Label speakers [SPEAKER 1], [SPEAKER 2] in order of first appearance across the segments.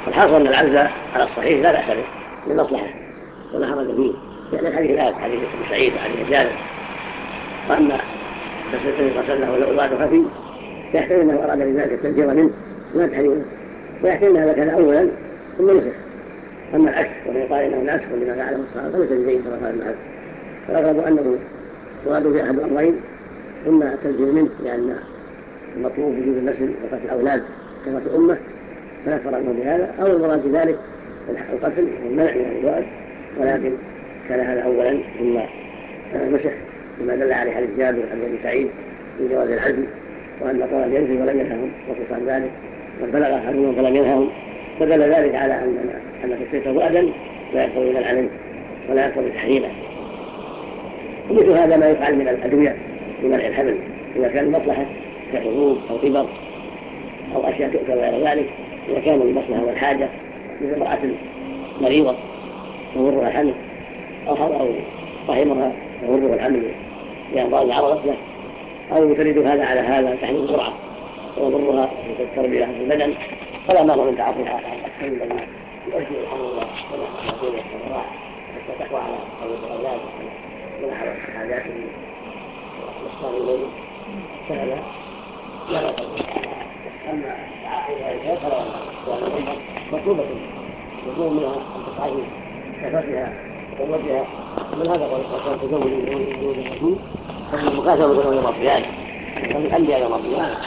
[SPEAKER 1] والحاصل أن العزل على الصحيح لا بأس به للمصلحة ولا حرج فيه، لأن الحديث الآن حديث ابن سعيد وحديث جابر، وأما تسمية النبي صلى الله عليه وسلم ولو الوعد خفي يحتمل أنه أراد بذلك التنفير منه وما تحريمه، ويحتمل هذا كان أولا ثم نسخ. أما العكس ومن يقال إنه نسخ لما يعلم الصحابة فليس بجيد كما قال ابن حزم، فالأغرب أنه يراد في أحد الأمرين، إما التنفير منه لأن المطلوب وجود النسل وقتل الأولاد كما في الأمة فلا فرق بهذا، أو المراد بذلك القتل والمنع من الزواج، ولكن كان هذا أولا ثم نسخ بما دل عليه حديث جابر وحديث ابن سعيد في جواز العزل، وأن قال ينزل ولم ينههم وخصوصا ذلك وبلغ أحدهم فلم ينههم، فدل ذلك على أن تسميته أذى لا يقتضي منعا ولا يقتضي تحريما. ومثل هذا ما يفعل من الأدوية لمنع الحمل إذا كان المصلحة كحبوب أو إبر أو أشياء تؤكل غير ذلك، إذا كان المصلحة والحاجة مثل امرأة مريضة يضرها الحمل أو رحمها يضرها الحمل لأمراض عرضت له، أو تريد هذا على هذا تحمل بسرعة ويضرها في التربية في البدن، فلا مانع من تعاطيها على الأكل الذي يؤدي الحمل إلى الراحة حتى تقوى على تربية الأولاد ونحو حاجاتهم والصالح إليه، فهذا لا بأس به. أما تعاطيها فلا وأن مطلوبة يكون منها أن تطعيه كفتها وقوتها، من هذا قول الإنسان تزوج من وجود الرسول فإن المكافأة يكون يوم القيامة ومن الأنبياء يوم القيامة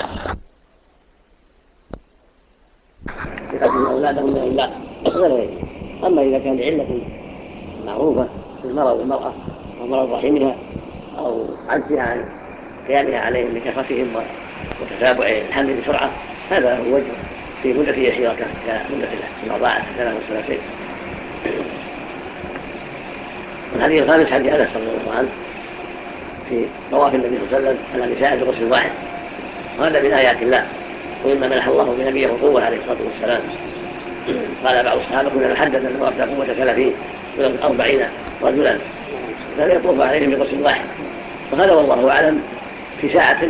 [SPEAKER 1] يقدم أولادهم من الله غير غيره. أما إذا كان بعلة معروفة في مرض المرأة أو مرض رحمها أو عجزها عن قيامها عليهم لكثرتهم وتتابع الحمل بسرعة، هذا هو وجه في مدة يسيرة كمدة الرضاعة 3 سنتين. والحديث الخامس حديث أنس رضي الله عنه في طواف النبي صلى الله عليه وسلم على نساء بغسل واحد، وهذا من آيات الله وإما منح الله بنبيه القوة عليه الصلاة والسلام. قال بعض الصحابة كنا نحدد أن وقت قوة 30 40 رجلا فلا يطوف عليهم بغسل واحد، وهذا والله أعلم في ساعة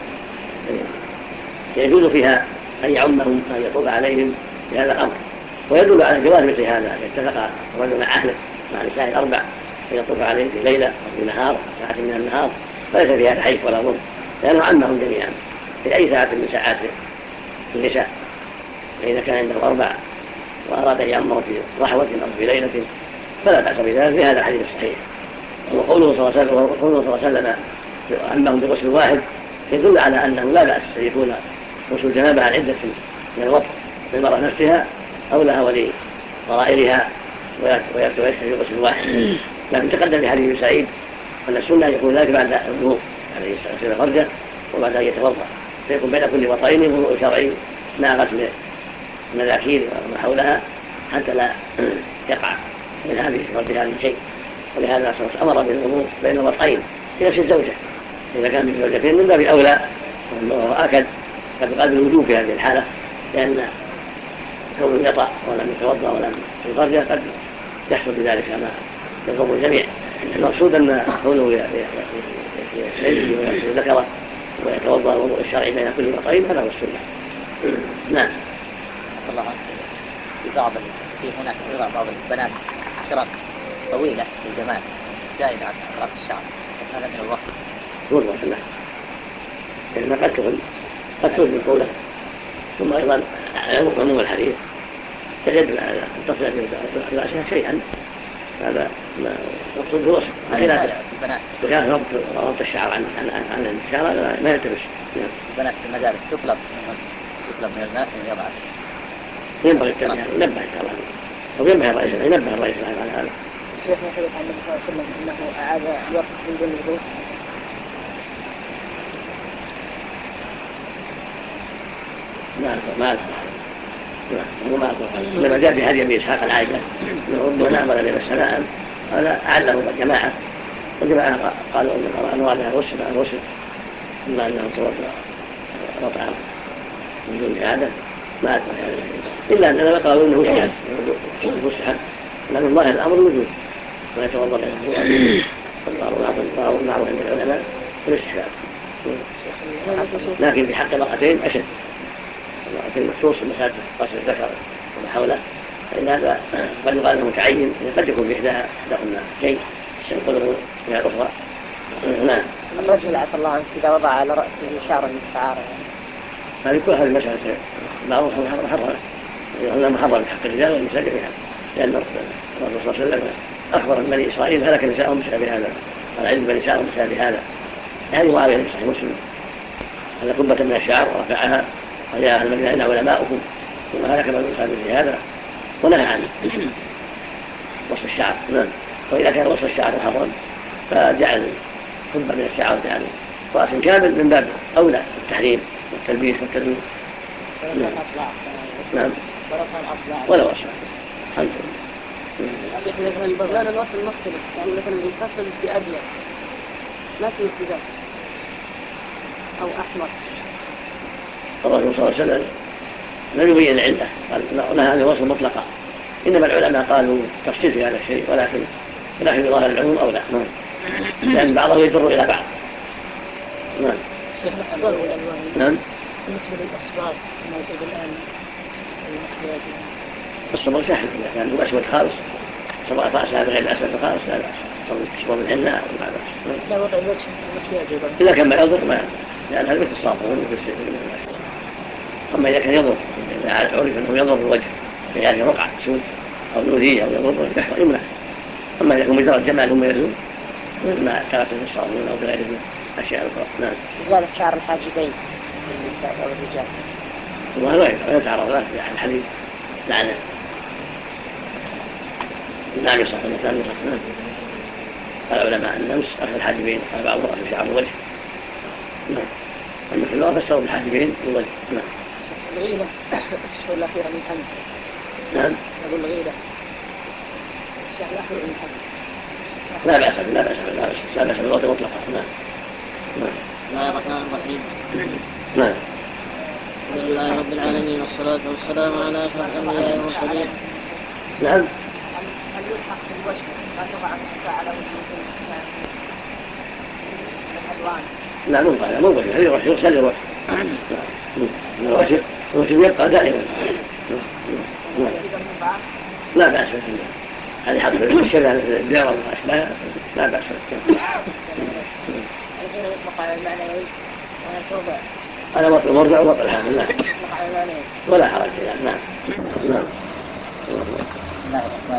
[SPEAKER 1] يجوز فيها أن يعمهم أن يطوف عليهم بهذا الأمر، ويدل على جواز مثل هذا أن يتفق الرجل مع أهله مع نساء الأربع أن يطوف عليهم في ليلة أو في نهار ساعة من النهار، فليس فيها تحيف ولا ظلم لأنه عمهم جميعا في أي ساعة من ساعات النساء. فإذا كان عنده 4 وأراد أن يعمهم في رحوة أو في ليلة فلا بأس بذلك في هذا الحديث الصحيح. وقوله صلى الله عليه وسلم عمهم بغسل واحد يدل على أنه لا بأس أن يكون غسل الجنابة عن عدة من الوقت للمرأة نفسها أو لها ولضرائرها ويكتفي بغسل واحد. لكن تقدم في حديث سعيد أن السنة يكون ذلك بعد الوضوء يعني يغسل فرجه وبعد أن يتوضأ، فيكون بين كل وطئين وضوء شرعي مع غسل المذاكير وما حولها حتى لا يقع من هذه شيء. ولهذا أمر بالوضوء بين الوطئين في نفس الزوجة، إذا كان من زوجتين من باب أولى وآكد فبقى بالوجوب في هذه الحالة، لأن كون يطأ ولم يتوضأ ولم يفرجه قد يحصل بذلك ما يضر الجميع. المقصود أن كونه يستنجي ويغسل ذكره ويتوضأ الوضوء الشرعي بين كل وطئين هذا هو السنة. نعم.
[SPEAKER 2] الله عنك في هناك بعض البنات شرط طويلة للجمال زائدة عن أطراف الشعر، هذا من الوقت
[SPEAKER 1] والله لا لأن قد تكون من قوله. ثم أيضا عموم الحديث يدل على التصريح برأسها شيئا، هذا مقصود هو بخلاف ربط الشعر عن الشعر ما يلتبس.
[SPEAKER 2] البنات في المدارس تطلب من الناس أن يضع
[SPEAKER 1] ينبغي التنبيه ينبه إن شاء الله أو ينبه الرئيس على هذا.
[SPEAKER 3] الشيخ يحدث عن النبي صلى الله عليه وسلم أنه أعاد الوقت من دون الوضوء.
[SPEAKER 1] ما لما جاء في هدي أبي إسحاق العائشة ربنا أمر بين السماء هذا أعله الجماعة والجماعة قالوا أن أرادها الغسل إما أنه وطعام من دون إعادة ما أدرك يعني إلا أننا قالوا إنه مستحب، لأن الله الأمر الوجود ويتوضأ الله معروف عند العلماء بالاستحباب، لكن في حق المرأتين أشد. المرأتين مخصوص مسألة غسل الذكر وما حوله، فإن هذا قد يقال انه متعين، قد يكون في احداهن شيء ينقله من الاخرى. نعم.
[SPEAKER 3] الرجل عفى الله عنك اذا وضع على راسه شعرا مستعارا
[SPEAKER 1] هذه كل هذه المسألة معروفة محرمة، أنها محرمة من حق الرجال والنساء جميعا، لأن الرسول صلى الله عليه وسلم أخبر من بني إسرائيل هلك نساءهم بسبب هذا، قال عند بني نساءهم بسبب هذا. هذه معاوية في صحيح مسلم هذا قبة من الشعر ورفعها وجاء المدينة إن علماؤكم ثم هلك من إسرائيل في هذا، ونهى عن وصف الشعر. وإذا كان وصف الشعر محرم فجعل قبة من الشعر يعني رأس كامل من باب أولى التحريم والتلبيس والتدوين. نعم. ولا أصلا
[SPEAKER 3] البرلان الوصل مختلف، يعني مثلا ينفصل في أبيض ما فيه التباس أو أحمر.
[SPEAKER 1] الرسول صلى الله عليه وسلم لم يبين العلة، قال نهى عن الوصل مطلقا، إنما العلماء قالوا تفصيل في هذا الشيء، ولكن بظاهر العموم أو لا، لأن بعضه يجر إلى بعض. نعم.
[SPEAKER 3] بالنسبة للأسباب الموجودة الآن
[SPEAKER 1] الصبغ سهل، يعني هو أسود خالص صبغ رأسها بغير الأسود الخالص لا بأس، صبغ بالحنة ولا بأس.
[SPEAKER 3] لا وضع الوجه
[SPEAKER 1] إذا كان ما يضر ما، لأن هذا مثل الصابون ومثل السيف. أما إذا كان يضر، إذا عرف أنه يضر الوجه بهذه رقعة سود أو يؤذيه أو يضر يمنع. أما إذا كان مجرد جمال ثم يزول ما كغسل بالصابون أو بغيره من أشياء أخرى. نعم.
[SPEAKER 3] إزالة شعر الحاجبين للنساء أو الرجال
[SPEAKER 1] ولا يتعرض له يعني الحديث لعنه. نعم يصح. قال علماء النمس أخذ الحاجبين، قال بعضهم أخذ شعر الوجه. نعم. أما في الله فاستوى بالحاجبين والوجه. نعم.
[SPEAKER 3] الغيبة الشهر الأخيرة من حمد.
[SPEAKER 1] نعم.
[SPEAKER 3] يقول الغيبة الشهر الأخيرة من حمد.
[SPEAKER 1] لا بأس بالوقت مطلقا. نعم.
[SPEAKER 3] بسم الله الرحمن الرحيم.
[SPEAKER 1] نعم.
[SPEAKER 3] الحمد لله رب العالمين والصلاة والسلام على أشرف الأنبياء والمرسلين.
[SPEAKER 1] نعم.
[SPEAKER 3] هل يلحق بالوجه ما تضع النساء على وجهه الألوان؟
[SPEAKER 1] لا مو قال يغسل الوجه. الوجه يبقى دائما. لا بأس به. هذه حق الشبه الديار والأشباه لا بأس به.
[SPEAKER 3] الحين يطلق على المعنوي ويتوضع.
[SPEAKER 1] أنا مرجع وبطل هذا لا. ولا حرج فيها. نعم. نعم.
[SPEAKER 2] بسم الله الرحمن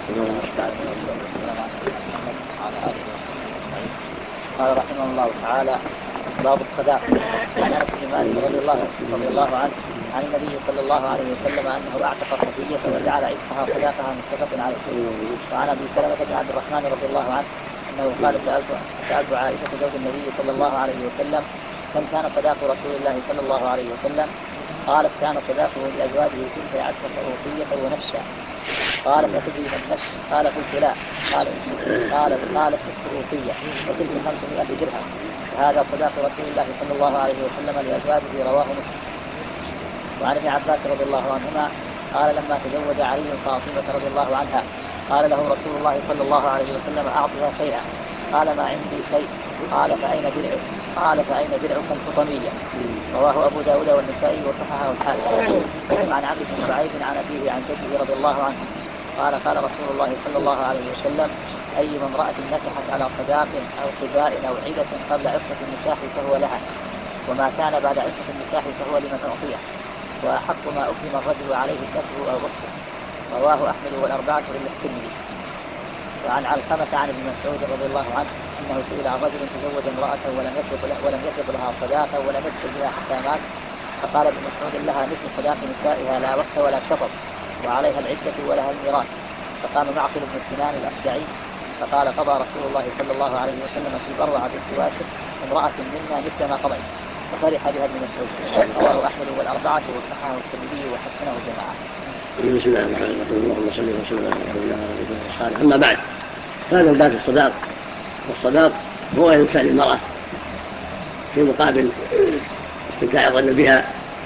[SPEAKER 2] الرحيم. قال رحمه الله تعالى: باب الصداق. عن انس بن مالك رضي الله عنه عن النبي صلى الله عليه وسلم انه اعتق صفيه وجعل عتقها صداقها متفق عليه. وعن ابي سلمة بن عبد الرحمن رضي الله عنه انه قال: سالت عائشه زوج النبي صلى الله عليه وسلم: كم كان صداق رسول الله صلى الله عليه وسلم؟ قالت: كان صداقه لازواجه 12 أوقية ونشا. قالت: أتدري ما النش؟ قال: قلت لا. قالت: نصف أوقية وتلك 500 درهم، وهذا صداق رسول الله صلى الله عليه وسلم لأزواجه. رواه مسلم. وعن ابن عباس رضي الله عنهما قال: لما تزوج علي فاطمة رضي الله عنها قال له رسول الله صلى الله عليه وسلم: أعطها شيئا. قال: ما عندي شيء. قال: فأين درعك؟ قال: فأين درعك الفطمية؟ رواه أبو داود والنسائي وصححه الحاكم. وعن عبد بن شعيب عن أبيه عن جده رضي الله عنه قال: قال رسول الله صلى الله عليه وسلم: أي امرأة نكحت على صداق أو قباء أو عدة قبل عصمة النكاح فهو لها، وما كان بعد عصمة النكاح فهو لمن أعطيه، وأحق ما أكرم الرجل عليه كفه أو غصه. رواه أحمد والأربعة إلا الترمذي. وعن علقمة عن ابن مسعود رضي الله عنه أنه سئل عن رجل تزوج امرأته ولم يسبق لها صداقة ولم يدخل بها حتى مات، فقال ابن مسعود: لها مثل صداق نسائها لا وقت ولا شطط، وعليها العدة ولها الميراث. فقام معقل بن سنان الأشجعي فقال: قضى رسول الله صلى الله عليه وسلم في بروعة بنت واسع امرأة منا مثل ما قضيت، ففرح بها ابن مسعود. رواه أحمد والأربعة وصححه الترمذي وحسنه الجماعة.
[SPEAKER 1] بسم الله الرحمن الرحيم. اللهم صل وسلم على رسول الله وعلى اله وصحبه. اما بعد، هذا باب الصداق. والصداق هو ان يدفع للمراه في مقابل استمتاع الرجل بها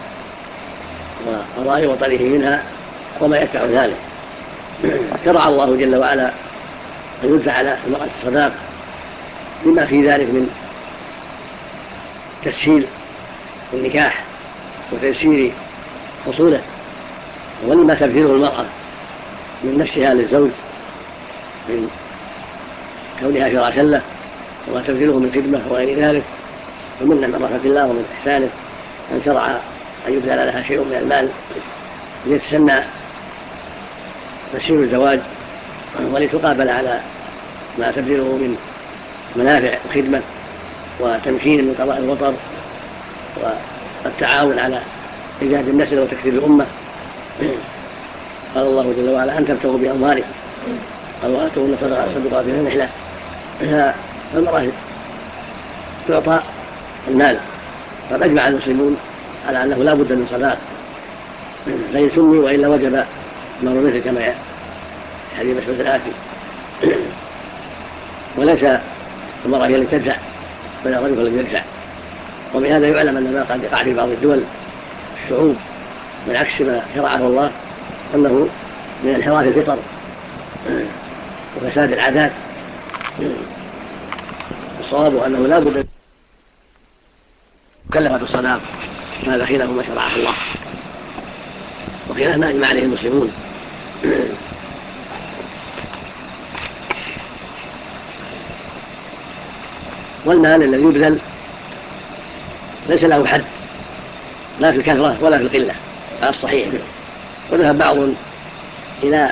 [SPEAKER 1] وقضاء وطنه منها وما يدفع ذلك. شرع الله جل وعلا ان يدفع على المراه الصداق لما في ذلك من تسهيل النكاح وتيسير حصوله، ولما تبذله المرأة من نفسها للزوج من كونها فراشا له، وما تبذله من خدمة وغير ذلك، فمن رحمة الله ومن إحسانه أن شرع أن يبذل لها شيء من المال ليتسنى تسهيل الزواج، ولتقابل على ما تبذله من منافع وخدمة وتمكين من قضاء الوطر والتعاون على إيجاد النسل وتكثير الأمة. قال الله جل وعلا: أن تبتغوا بأموالكم، قال: وآتوهن صدقات نحلة. فالمرأة تعطى المال، قد أجمع المسلمون على أنه لا بد من صداق، فإن سمي وإلا وجب مهر مثل كما حديث مسعود الآتي. وليس المرأة هي التي تدفع بل الرجل الذي يدفع. وبهذا يعلم أن ما قد يقع في بعض الدول الشعوب من عكس ما شرعه الله أنه من انحراف الفطر وفساد العادات. الصواب أنه لا بد مكلفة بالصداق، هذا خلاف ما شرعه الله وخلاف ما أجمع عليه المسلمون. والمال الذي يبذل ليس له حد، لا في الكثرة ولا في القلة على الصحيح. وذهب بعض إلى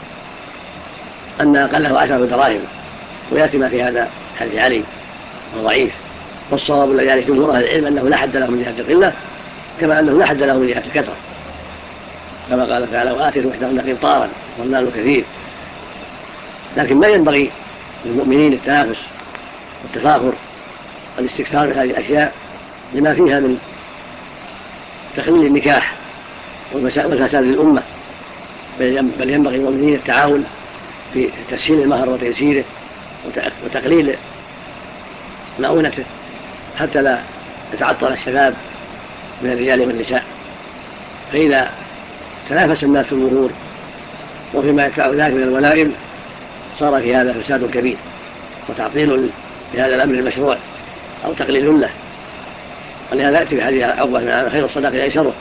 [SPEAKER 1] أن أقله 10 دراهم، ويأتي ما في هذا حديث علي وضعيف. والصواب الذي عليه جمهور أهل العلم أنه لا حد له من جهة القلة، كما أنه لا حد له من جهة الكثرة، كما قال تعالى: وآتوا إحداهن قنطارا والمال كثير. لكن ما ينبغي للمؤمنين التنافس والتفاخر والاستكثار من هذه الأشياء لما فيها من تقليل النكاح والفساد للأمة، بل ينبغي للمؤمنين التعاون في تسهيل المهر وتيسيره وتقليل مؤونته، حتى لا يتعطل الشباب من الرجال والنساء. فإذا تنافس الناس في المهور وفيما يدفع ذلك من الولائم صار في هذا فساد كبير وتعطيل لهذا الأمر المشروع أو تقليل له. ولهذا يأتي في حديث عقبة بن عامر: خير الصدقة أيسره.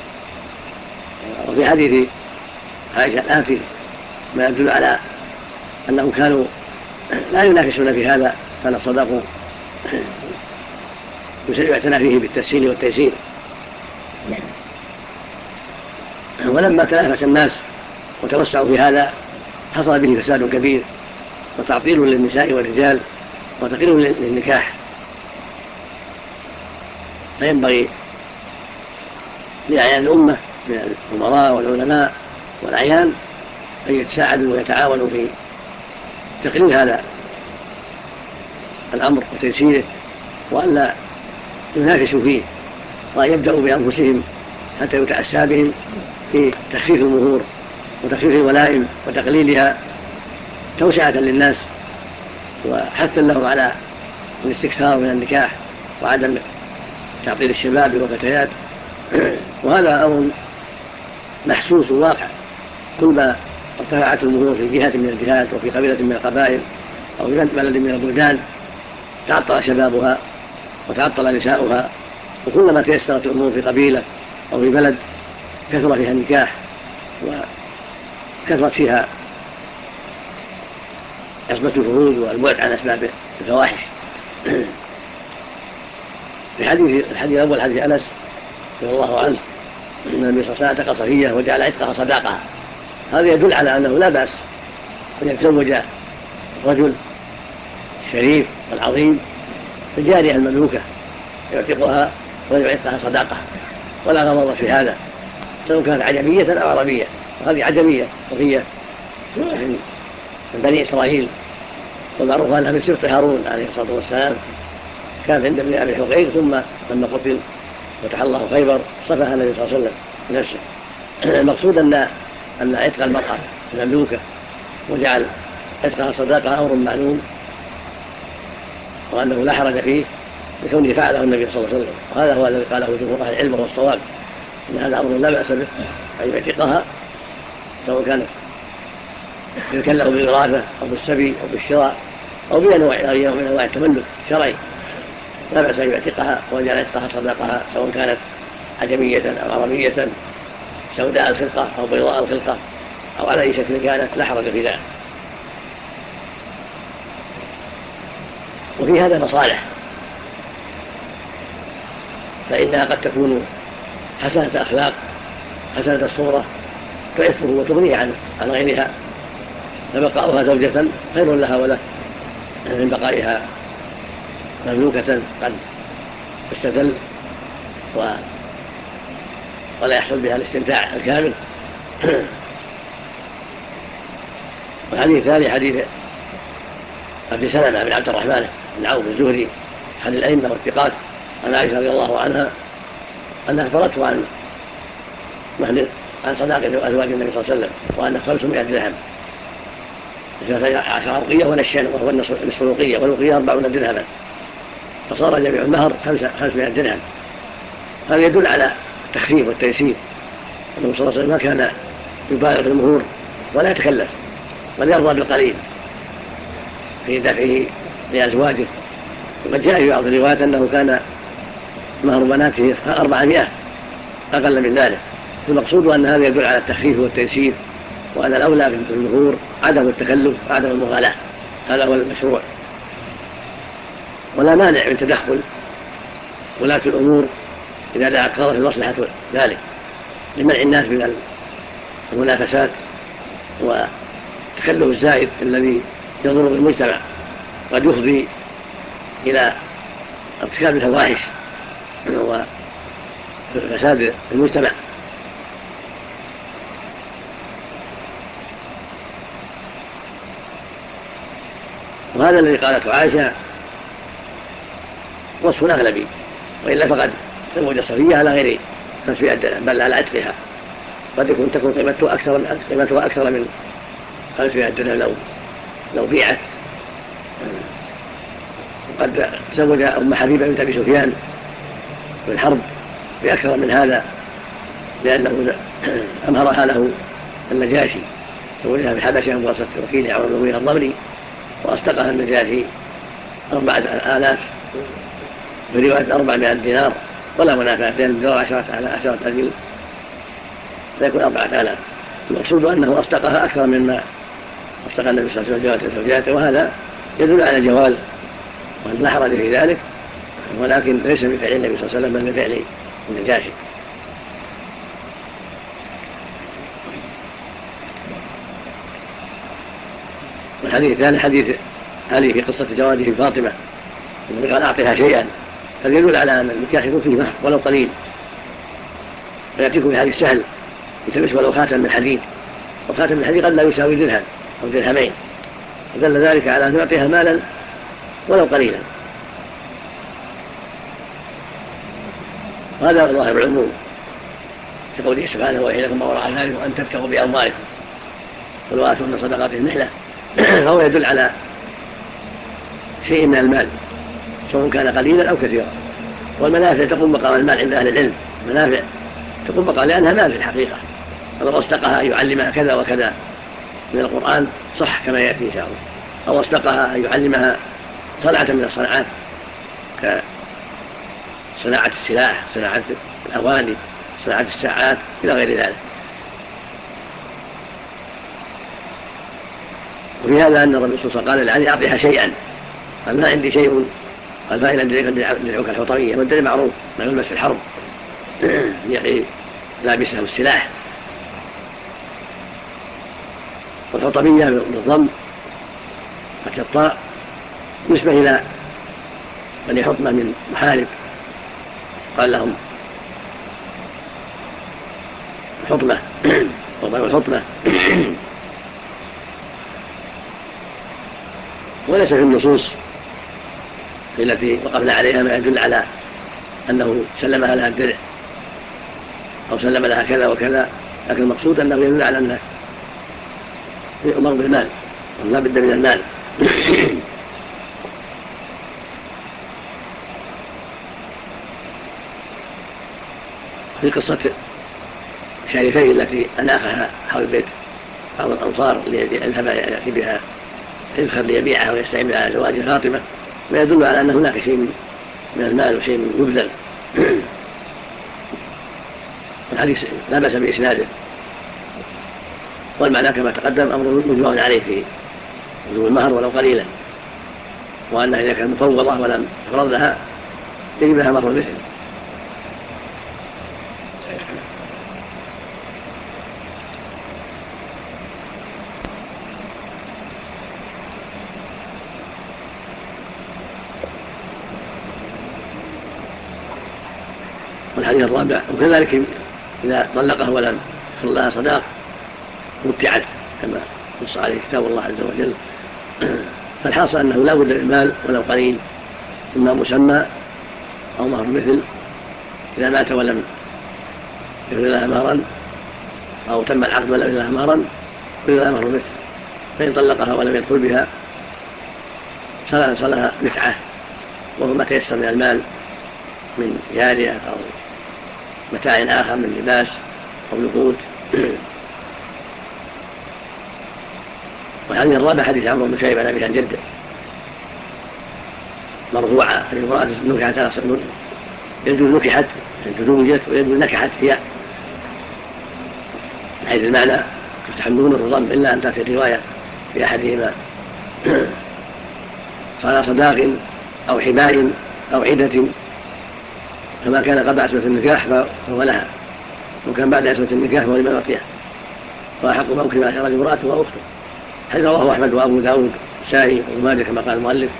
[SPEAKER 1] وفي حديث عائشة الآتي ما يدل على أنهم كانوا لا ينافسون في هذا، كان الصداق يعتنى فيه بالتسهيل والتيسير. ولما تنافس الناس وتوسعوا في هذا حصل به فساد كبير وتعطيل للنساء والرجال وتقليل للنكاح. فينبغي لأعيان الأمة من الأمراء والعلماء والأعيان أن يتساعدوا ويتعاونوا في تقليل هذا الأمر وتيسيره، وأن لا ينافسوا فيه، وأن يبدأوا بأنفسهم حتى يتأسى بهم في تخفيف المهور وتخفيف الولائم وتقليلها توسعة للناس وحثا لهم على الاستكثار من النكاح وعدم تعطيل الشباب والفتيات. وهذا أمر محسوس واقع، كل ما ارتفعت المهور في جهة من الجهات وفي قبيلة من القبائل أو في بلد من البلدان تعطل شبابها وتعطل نساؤها، وكلما تيسرت الأمور في قبيلة أو في بلد كثر فيها النكاح وكثرت فيها عصمة الفروج والبعد عن أسباب الفواحش. في الحديث الأول حديث أنس رضي الله عنه أن النبي صلى الله عليه وسلم اعتق صفية وجعل عتقها صداقها. هذا يدل على أنه لا بأس أن يتزوج الرجل الشريف والعظيم الجارية المملوكة يعتقها ويجعل عتقها صداقة، ولا غضاضة في هذا، سواء كانت عجمية أو عربية. وهذه عجمية وهي من بني إسرائيل، ومعروف أنها من سبط هارون عليه الصلاة والسلام، كانت عند ابن أبي حقيق، ثم لما قتل فتح الله خيبر صفها النبي صلى الله عليه وسلم بنفسه. المقصود أن عتق المرأة المملوكة وجعل عتقها صداقة أمر معلوم، وأنه لا حرج فيه بكونه فعله النبي صلى الله عليه وسلم. وهذا هو الذي قاله جمهور أهل العلم والصواب، أن هذا أمر لا بأس به أن يعتقها، سواء كانت يتكلم بالوراثة أو بالسبي أو بالشراء أو بأنواع من أنواع التملك الشرعي، لا بأس أن يعتقها ويجعل عتقها صداقها، سواء كانت عجمية أو عربية، سوداء الخلقة أو بيضاء الخلقة أو على أي شكل كانت لا حرج في ذلك. وفي هذا مصالح، فإنها قد تكون حسنة أخلاق حسنة الصورة تعفه وتغنيه عن غيرها، فبقاؤها زوجة خير لها وله من بقائها مملوكة قد تستذل ولا يحصل بها الاستمتاع الكامل. والحديث الثاني حديث أبي سلمة بن عبد الرحمن بن عوف الزهري أحد الأئمة والثقات عن عائشة رضي الله عنها أنها أخبرته عن صداقة أزواج النبي صلى الله عليه وسلم وأنه 500 درهم 10 أوقية ونشان وهو نصف الوقية، والوقية 40 درهما، فصار جميع المهر 500 درهم. هذا يدل على التخفيف والتيسير، أنه صلى الله عليه وسلم ما كان يبالغ في المهور ولا يتكلف بل يرضى بالقليل في دفعه لأزواجه. وقد جاء في بعض الروايات أنه كان مهر بناته 400 أقل من ذلك. المقصود أن هذا يدل على التخفيف والتيسير، وأن الأولى في المهور عدم التكلف وعدم المغالاة، هذا هو المشروع. ولا مانع من تدخل ولاة الأمور إذا اقتضت المصلحة ذلك لمنع الناس من المنافسات والتكلف الزائد الذي يضر بالمجتمع، قد يفضي إلى ارتكاب الفواحش وفساد المجتمع. وهذا الذي قالته عائشة وصف أغلبي، وإلا فقد تزوج صفية على غير 500 درهم بل على عتقها، قد تكون قيمتها أكثر من 500 درهم لو بيعت. وقد تزوج أم حبيبة بنت أبي سفيان في الحرب بأكثر من هذا، لأنه أمهرها له النجاشي، تزوجها بحبشة بواسطة وكيله عمرو بن أمية الضمري، وأصدقها النجاشي 4000 في رواية 400 دينار، ولا منافاة لأن الدينار 10,000 لا يكون 4000. المقصود أنه أصدقها أكثر مما أصدق النبي صلى الله عليه وسلم زوجاته، وهذا يدل على الجواز وأن لا حرج في ذلك، ولكن ليس بفعل النبي صلى الله عليه وسلم بل بفعل النجاشي. والحديث الثاني حديث علي في قصة زواجه فاطمة الذي قال أعطيها شيئا، فيدل على أن النكاح يكون فيه مهر ولو قليل، فيأتيكم بهذه السهل يلتمس ولو خاتم من حديد، وخاتم من الحديد قد لا يساوي درهم أو درهمين، ودل ذلك على أن يعطيها مالا ولو قليلا. وهذا ظاهر العموم في قوله سبحانه وإليكم ما وراء ذلك وأن تبتغوا بأموالكم قل وآتوهن صدقاتهن نحلة، فهو يدل على شيء من المال سواء كان قليلا أو كثيرا. والمنافع تقوم مقام المال عند أهل العلم، المنافع تقوم مقام لأنها مال في الحقيقة، ولو أصدقها أن يعلمها كذا وكذا من القرآن صح كما يأتي إن شاء الله، أو أصدقها أن يعلمها صنعة من الصناعات كصناعة السلاح، صناعة الأواني، صناعة الساعات إلى غير ذلك. وفي هذا أن الرسول صلى الله عليه وسلم قال لعلي أعطيها شيئا، قال ما عندي شيء، قال فإن ندعوك الحطمية، والدليل معروف ما يلبس في الحرب يقي لابسه السلاح. والحطمية بالضم فتح الطاء نسبة إلى بني حطمة من محارب، قال لهم حطمة وضعوا الحطمة. وليس في النصوص التي وقفنا عليها ما يدل على أنه سلمها لها الدرع أو سلم لها كذا وكذا، لكن المقصود أنه يدل على أنه يؤمر بالمال ولا بد من المال. في قصة شريفين التي أناخها حول البيت بعض الأنصار ليذهب يأتي بها يدخل ليبيعها ويستعين على زواج فاطمة، ما يدل على أن هناك شيء من المال وشيء يبذل. الحديث لا بأس بإسناده، والمعنى كما تقدم أمر مجمع عليه في وجوب المهر ولو قليلا، وأنها إذا كانت مفوضة ولم يفرض لها يجب لها مهر مثل. والحديث الرابع وكذلك إذا طلقه ولم يفرض لها صداق متعت كما نص عليه كتاب الله عز وجل. فالحاصل أنه لا بد للمال ولو قليل، إما مسمى أو مهر مثل إذا مات ولم يفرض لها مهرا، أو تم العقد ولم يفرض لها مهرا فرض لها مهر مثل. فإن طلقها ولم يدخل بها صلها متعة، وهو ما تيسر من المال من جارية أو متاع آخر من لباس أو نقود. والحديث الرابع حديث عمرو بن شعيب عن أبيه عن جده مرفوعا أن المرأة نكحت على صدر يجوز نكحت زوجت ويجوز نكحت هي، حيث المعنى تستحملون الضم إلا أن تأتي الرواية في أحدهما على صداق أو حباء أو عدة، فما كان قبل عصمة النكاح فهو لها، وكان بعد عصمة النكاح فهو لمن وقيها، وأحق ما أكرم على رجل امرأته وأخته. حيث رواه أحمد وأبو داود النسائي وابن ماجه كما قال المؤلف.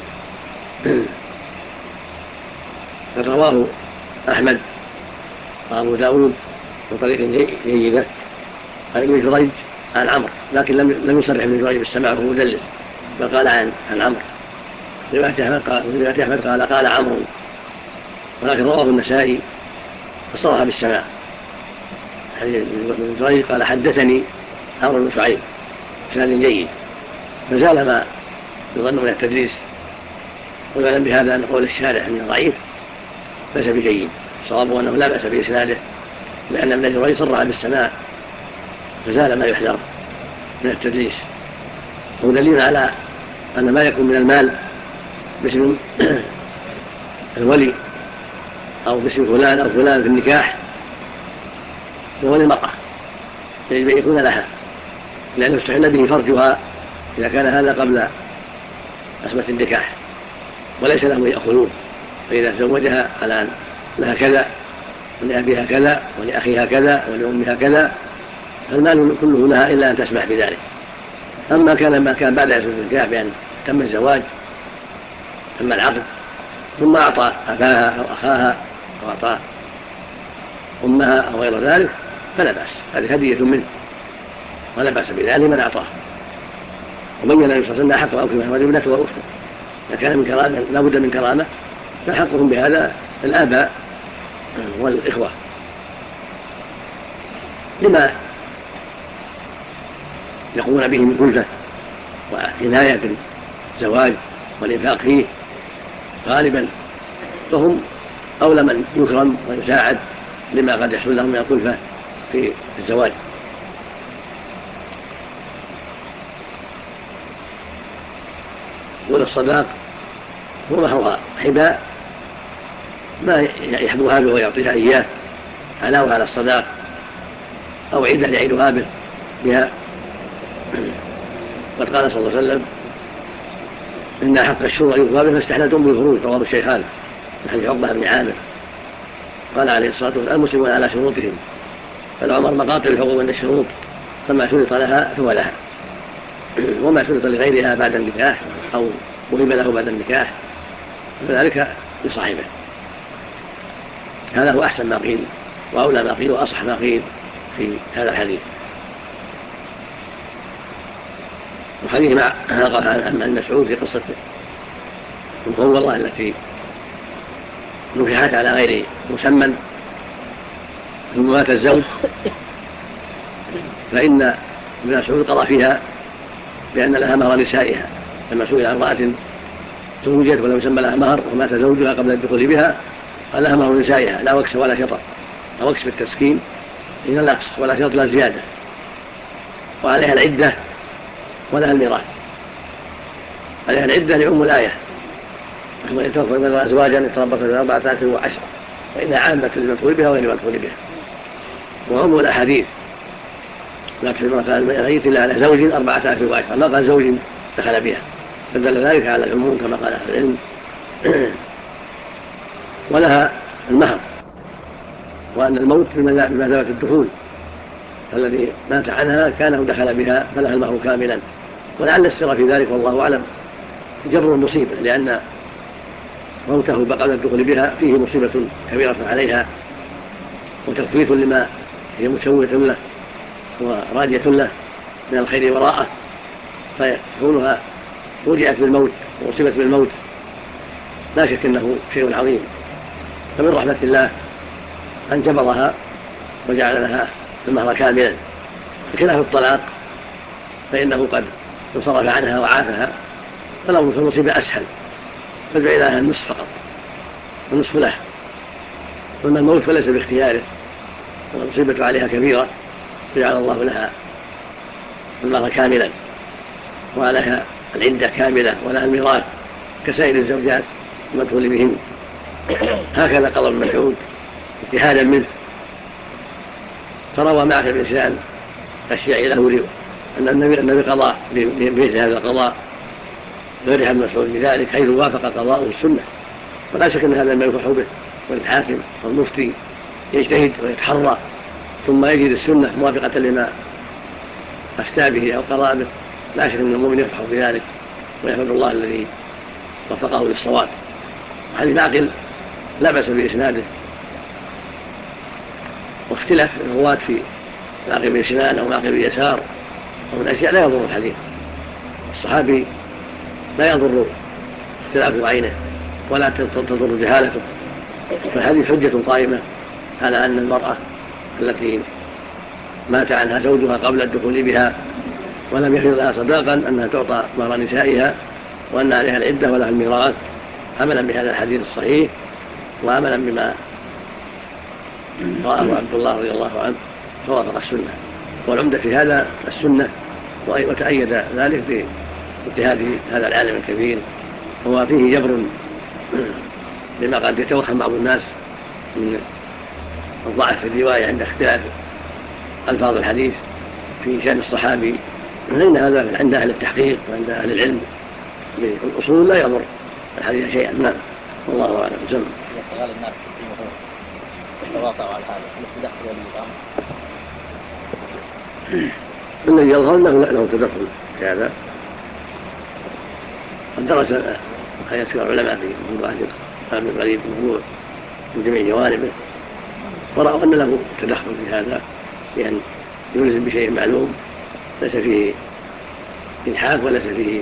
[SPEAKER 1] قد رواه أحمد وأبو داود بطريق جيدة عن ابن جريج عن عمرو، لكن لم يصرح ابن جريج بالسماع وهو مدلس، بل قال عن عمرو. رواية أحمد قال عمرو، ولكن رواه النسائي فصرح بالسماع. ابن جريج قال حدثني عمرو بن شعيب بسند جيد، فزال ما يظن من التدريس. ويعلم بهذا أن قول الشارع أنه ضعيف ليس بجيد، صوابه أنه لا بأس بإسناده، لأن ابن جريج صرح بالسماع فزال ما يحذر من التدريس. ودليل على أن ما يكون من المال باسم الولي أو باسم فلان أو فلان في النكاح هو للمرأة يجب أن يكون لها، لأنه يستحل به فرجها إذا كان هذا قبل عصمة النكاح، وليس لهم يأخذون. فإذا تزوجها على أن لها كذا ولأبيها كذا ولأخيها كذا ولأمها كذا فالمال كله لها إلا أن تسمح بذلك. أما ما كان بعد عصمة النكاح بأن تم الزواج تم العقد ثم أعطى أباها أو أخاها أو أعطى أمها أو غير ذلك فلا بأس، هذه هدية منه ولا بأس بذلك من أعطاه. وبين النبي صلى الله عليه وسلم حق أكرم الرجل ابنته وأخته، إذا كان من كرامة لا بد من كرامة فحقهم بهذا الآباء والإخوة، لما يقومون به من كلفة وعناية بالزواج والإنفاق فيه غالبا، فهم أولى من يكرم ويساعد لما قد يحصل لهم من الكلفة في الزواج. والصداق هو مهرها حباء ما يحبوها به ويعطيها إياه علاوة على الصداق، أو عدة يعيدها بها. قد قال صلى الله عليه وسلم إن حق الشروع يقضى به فاستحللتم بالخروج، رواه الشيخان من حديث عقبة بن عامر. قال عليه الصلاة والسلام المسلمون على شروطهم، فالعمر مقاطع الحقوق من الشروط، فما شرط لها فهو لها، وما شرط لغيرها بعد النكاح أو وهب له بعد النكاح فذلك لصاحبه. هذا هو أحسن ما قيل وأولى ما قيل وأصح ما قيل في هذا الحديث. وحديث مع عن مسعود في قصة المفوضة التي نكحت على غير مسمى ثم مات الزوج، فإن ابن مسعود قضى فيها بأن لها مهر نسائها، لما سئل عن امرأة زوجت ولم يسمى لها مهر ومات زوجها قبل الدخول بها قال لها مهر نسائها لا وكس ولا شطر، لا وكس بالتسكين إلى النقص ولا شطر لا زيادة، وعليها العدة ولها الميراث. عليها العدة لعم الآية ومن يتوفى من أزواجا يتربصن بأربعة أشهر وعشرة، فإنها عامة للمدخول بها وغير المدخول بها. وعموم الأحاديث لا تحل امرأة الميت إلا على زوج 4 أشهر وعشرة، ما قال زوج دخل بها، فدل ذلك على العموم كما قال أهل العلم. ولها المهر، وأن الموت بمثابة الدخول، فالذي مات عنها كانه دخل بها فلها المهر كاملا. ولعل السر في ذلك والله أعلم جبر المصيبة، لأن موته قبل الدخول بها فيه مصيبة كبيرة عليها وتخفيف لما هي مسوية له وراجية له من الخير وراءه، فكونها فوجئت بالموت وأصيبت بالموت لا شك أنه شيء عظيم. فمن رحمة الله أن جبرها وجعل لها المهر كاملا، بخلاف الطلاق فإنه قد انصرف عنها وعافها، فالأمر في المصيبة أسهل، فجعل لها النصف فقط والنصف له. وأما الموت فليس باختياره والمصيبة عليها كبيرة، فجعل الله لها المهر كاملا وعليها العدة كاملة ولها الميراث كسائر الزوجات المدخول بهن. هكذا قال ابن مسعود اجتهادا منه، فروى معك الإنسان أشياء له أن النبي قضى بمثل هذا القضاء، فرح ابن مسعود بذلك حيث وافق قضاءه السنة. ولا شك أن هذا ما يفرح به، والحاكم والمفتي يجتهد ويتحرى ثم يجد السنة موافقة لما أفتى به أو قضى به، لا شك أن المؤمن يفرح بذلك ويحمد الله الذي وفقه للصواب. حديث معقل لا بأس بإسناده، واختلاف الرواة في معقل بن سنان أو معقل بن يسار أو من أشياء لا يضر الحديث. الصحابي لا يضر اختلاف عينه ولا تضر جهالته، فهذه حجة قائمة على أن المرأة التي مات عنها زوجها قبل الدخول بها ولم يحرز لها صداقا أنها تعطى مهر نسائها، وأن عليها العدة ولها الميراث، عملا بهذا الحديث الصحيح وعملا بما رآه عبد الله رضي الله عنه فوافق السنة. والعمدة في هذا السنة، وتأيد ذلك باجتهاد هذا العالم الكبير. هو فيه جبر لما قد يتوهم بعض الناس من الضعف في الرواية عند اختلاف ألفاظ الحديث في شأن الصحابي، فإن هذا عند أهل التحقيق وعند أهل العلم بالأصول لا يضر الحديث شيئا. نعم، والله أعلم.
[SPEAKER 2] سؤال الناس في المهور يتواطأوا على هذا الاختلاف في ولي الأمر،
[SPEAKER 1] الذي يظهر له تدخل في هذا. قد درس آيات العلماء في مراجع ابن الغريب الموضوع من جميع جوانبه، ورأوا أن له تدخل في هذا، لأن يلزم بشيء معلوم ليس فيه إلحاف وليس فيه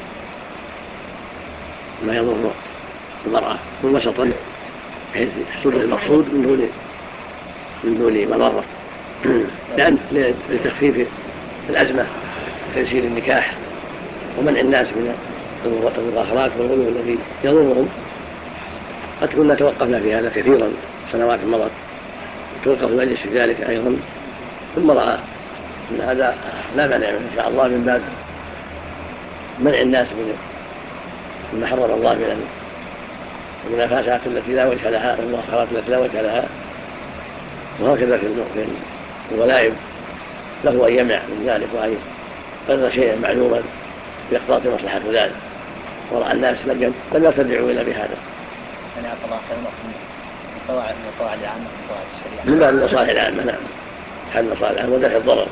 [SPEAKER 1] ما يضر المرأة، وسطا بحيث يحصل المقصود من دون مضرة، لأن لتخفيف الأزمة وتيسير النكاح ومنع الناس من المظاهرات والغلو الذي يضرهم. قد كنا توقفنا في هذا كثيرا سنوات مضت، توقف المجلس في ذلك أيضا، ثم رأى أن هذا لا مانع إن شاء الله من باب منع الناس مما حرم الله من المنافسات التي لا وجه لها والمؤخرات التي لا وجه لها. وهكذا في الغلائب له أن يمنع من ذلك وأن يقرر شيئا معلوما يقتضي مصلحة ذلك، ورأى الناس لم يرتدعوا إلا بهذا.
[SPEAKER 2] يعني أعطى كلمة من القواعد العامة من قواعد الشريعة
[SPEAKER 1] من باب المصالح العامة. نعم، حل المصالح العامة ودفع الضرر.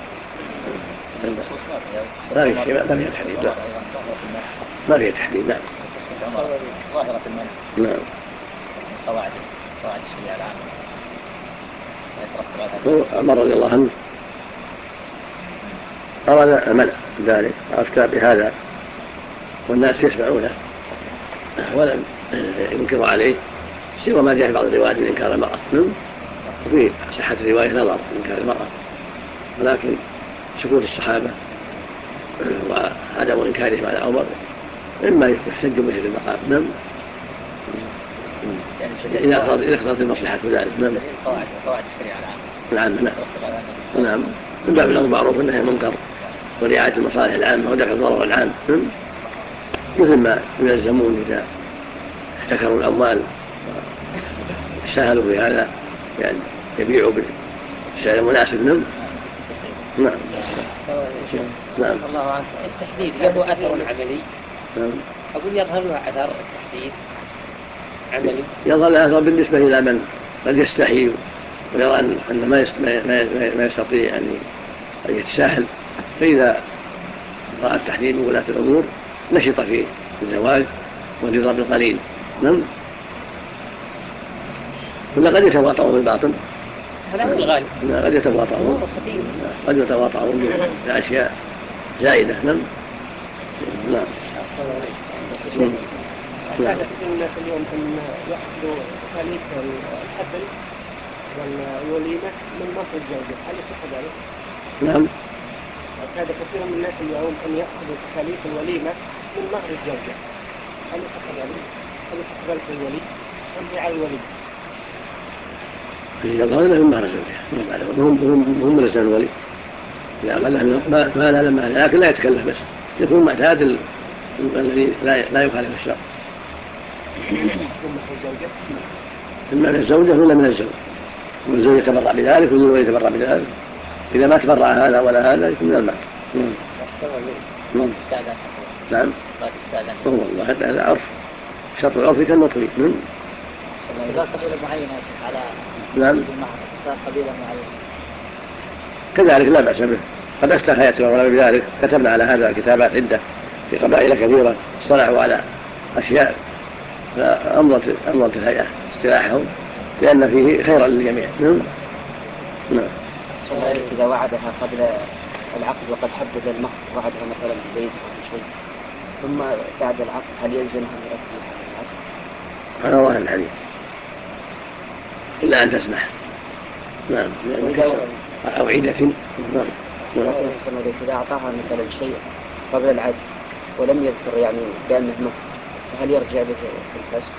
[SPEAKER 1] ما في شيء، ما فيها تحديد. لا، ما فيها تحديد. نعم،
[SPEAKER 2] ظاهرة المنع.
[SPEAKER 1] نعم،
[SPEAKER 2] قواعد الشريعة العامة.
[SPEAKER 1] عمر رضي الله عنه أراد منع ذلك وأفتى بهذا، والناس يسمعونه ولم ينكروا عليه سوى ما جاء في بعض الروايات من إنكار المرأة. وفي صحة الرواية نظر من إنكار المرأة، ولكن سكوت الصحابة وعدم إنكارهم على عمر إما يحتج به في المقام. إذا اقتضت المصلحة ذلك.
[SPEAKER 2] قواعد الشريعة
[SPEAKER 1] العامة. نعم، من باب الأمر معروف والنهي عن المنكر ورعاية المصالح العامة ودفع الضرر العام، مثل ما يلزمون إذا احتكروا الأموال سهلوا بهذا، يعني يبيعوا السعر المناسب. نعم. نعم.
[SPEAKER 2] نعم. الله عنك التحديد له أثر عملي.
[SPEAKER 1] نعم.
[SPEAKER 2] أقول يظهر له أثر التحديد عملي.
[SPEAKER 1] يظهر له أثر بالنسبة إلى من قد يستحي ويرى أن ما يستطيع أن يتساهل، فإذا رأى التحديد من ولاة الأمور نشط في الزواج والرضا بالقليل. نعم. ولا قد يتواطؤون بالباطل،
[SPEAKER 2] هذا هو الغالب.
[SPEAKER 1] قد يتواطؤون، قد يتواطؤون بأشياء زائدة. نعم. نعم.
[SPEAKER 3] كان كثير من الناس اليوم أن يأخذوا تكاليف الحفل والوليمة من مهر الزوجة، هل يصح ذلك؟
[SPEAKER 1] نعم.
[SPEAKER 3] كان كثير من الناس اليوم أن يأخذوا تكاليف الوليمة من مهر الزوجة، هل يصح ذلك؟ هل يصح ذلك الولي أم هي على الولي؟
[SPEAKER 1] يظهر له من مهر الزوجة، هم ملزم الولي إذا أخذ ما لا لما، لكن لا يتكلف بس يكون معتاد الذي لا يخالف الشرع. إما من الزوجة ولا من الزوج، والزوج يتبرع بذلك والولي يتبرع بذلك. إذا ما تبرع هذا ولا هذا يكون من المال. نعم. والله هذا عرف، شرط العرف كالنطوي.
[SPEAKER 2] إذا قبيلة معينة على
[SPEAKER 1] نعم.
[SPEAKER 2] قبيلة معينة
[SPEAKER 1] كذلك لا بأس به، قد أفتى حياتنا ولا بذلك. كتبنا على هذا كتابات عدة في قبائل كثيرة اصطلحوا على أشياء، فأمضت الهيئة اصطلاحهم لأن فيه خيرا للجميع. نعم.
[SPEAKER 2] إذا وعدها قبل العقد وقد حدد المهر، وعدها مثلا ببيت أو شيء، ثم بعد العقد هل يلزم أن يؤدي العقد؟
[SPEAKER 1] هذا ظاهر الحديث إلا أن تسمح. نعم. أو عيدة. نعم.
[SPEAKER 2] إذا أعطاها مثلا شيء قبل العقد ولم يذكر يعني بأنه مهر، هل يرجع به في الفسخ؟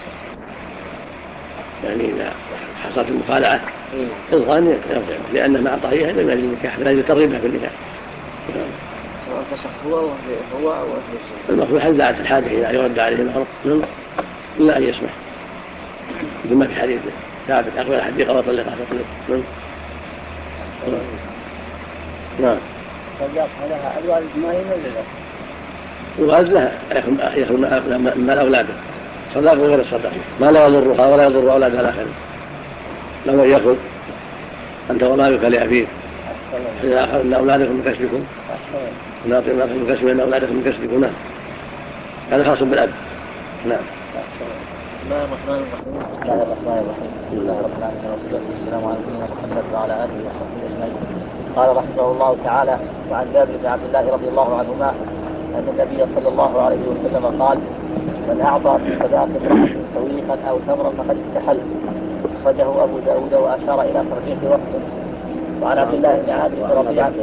[SPEAKER 1] يعني إذا حصلت المخالعة الغاني يرجع، لأنه مع طريقها من أجل النكاح، من أجل ترغيبها في النكاح.
[SPEAKER 2] سواء فسخ هو
[SPEAKER 1] المفروض هل دعت الحاجة إذا يرد عليه المهر إلا أن يسمح، ثم في حديث ثابت أقبل حديقة وطلقها فطلق. نعم.
[SPEAKER 2] لها الوالد ما ينزل
[SPEAKER 1] الوالد لها يأخذ مال أولاده صداق وغير الصداق، ما لا يضرها ولا يضر أولادها الآخرين. لو يأخذ أنت ومالك لأبيك، إذا أخذنا أولادكم من كسبكم ونعطي أولادكم من كسبكم، إن أولادكم من كسبكم. نعم. هذا خاص بالأب. نعم.
[SPEAKER 2] بسم الله الرحمن الرحيم. بسم الله رب العالمين والصلاة والسلام على نبينا محمد وعلى آله وصحبه أجمعين. قال رحمه الله تعالى: وعن جابر بن عبد الله رضي الله عنهما أن النبي صلى الله عليه وسلم قال: من أعطى في صداق امرأة سويقا أو تمرا فقد استحل. أخرجه أبو داود وأشار إلى ترجيح وقته. وعن عبد الله بن عامر بن ربيعة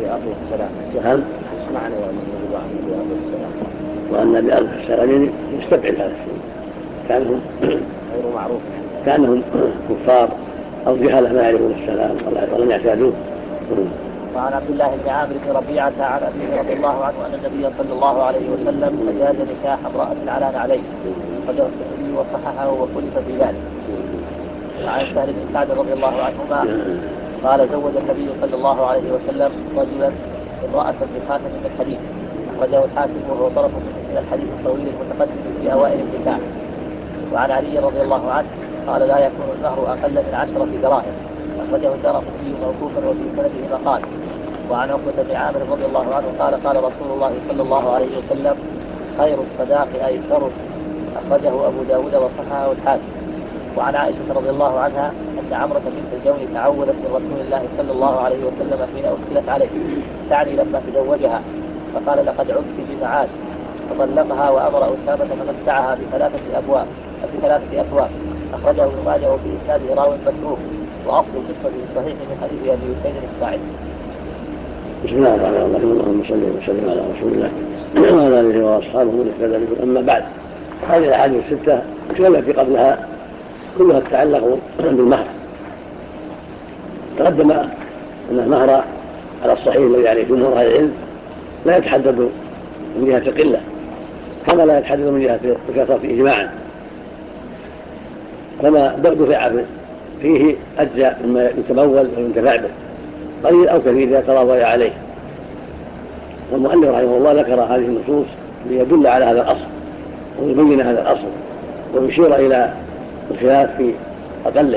[SPEAKER 1] وأن النبي عليه السلام يستبعد هذا الشيء، كانهم
[SPEAKER 2] غير معروف،
[SPEAKER 1] كانهم كفار أو جهلة ما يعرفون السلام ولم يعتادوه.
[SPEAKER 2] وعن عبد الله بن عامر بن ربيعة عن أبيه رضي الله عنه أن النبي صلى الله عليه وسلم أجاز نكاح امرأة على نعلين، قدر الترمذي وصححه وخلف في ذلك. وعن سهل بن سعد رضي الله عنهما قال: زوج النبي صلى الله عليه وسلم رجلا امرأة بخاتم من حديد. أخرجه الحاكم وهو طرف من الحديث الطويل المتقدم في أوائل النكاح. وعن علي رضي الله عنه قال: لا يكون المهر أقل من 10 دراهم. أخرجه الدارقطني موقوفا وفي سنده مقال. وعن عقبة بن عامر رضي الله عنه قال: قال رسول الله صلى الله عليه وسلم: خير الصداق أيسره. أخرجه أبو داود وصححه الحاكم. وعن عائشة رضي الله عنها أن عمرة بنت الجون تعوذت من رسول الله صلى الله عليه وسلم حين أدخلت عليه، تعني لما تزوجها، فقال: لقد عدت بمعاد. فطلقها وأمر أسامة فمتعها بثلاثة أبواب. أخرجه ابن ماجه وفي إسناده راو متروك، وأصل قصة صحيح من حديث أبي حسين الساعدي.
[SPEAKER 1] بسم الله الرحمن الرحيم. اللهم صل وسلم على رسول الله وعلى آله وأصحابه ومن اهتدى. أما بعد، هذه الأحاديث الستة والتي قبلها كلها تتعلق بالمهر. تقدم أن المهر على الصحيح الذي عليه جمهور أهل العلم لا يتحدد من جهة القلة كما لا يتحدد من جهة الكثرة إجماعا، كما دفع فيه أجزاء مما يتمول وينتفع به قليل أو كثير إذا تراضي عليه. والمؤلف رحمه الله ذكر هذه النصوص ليدل على هذا الأصل ويبين هذا الأصل ويشير إلى الخلاف في أقله.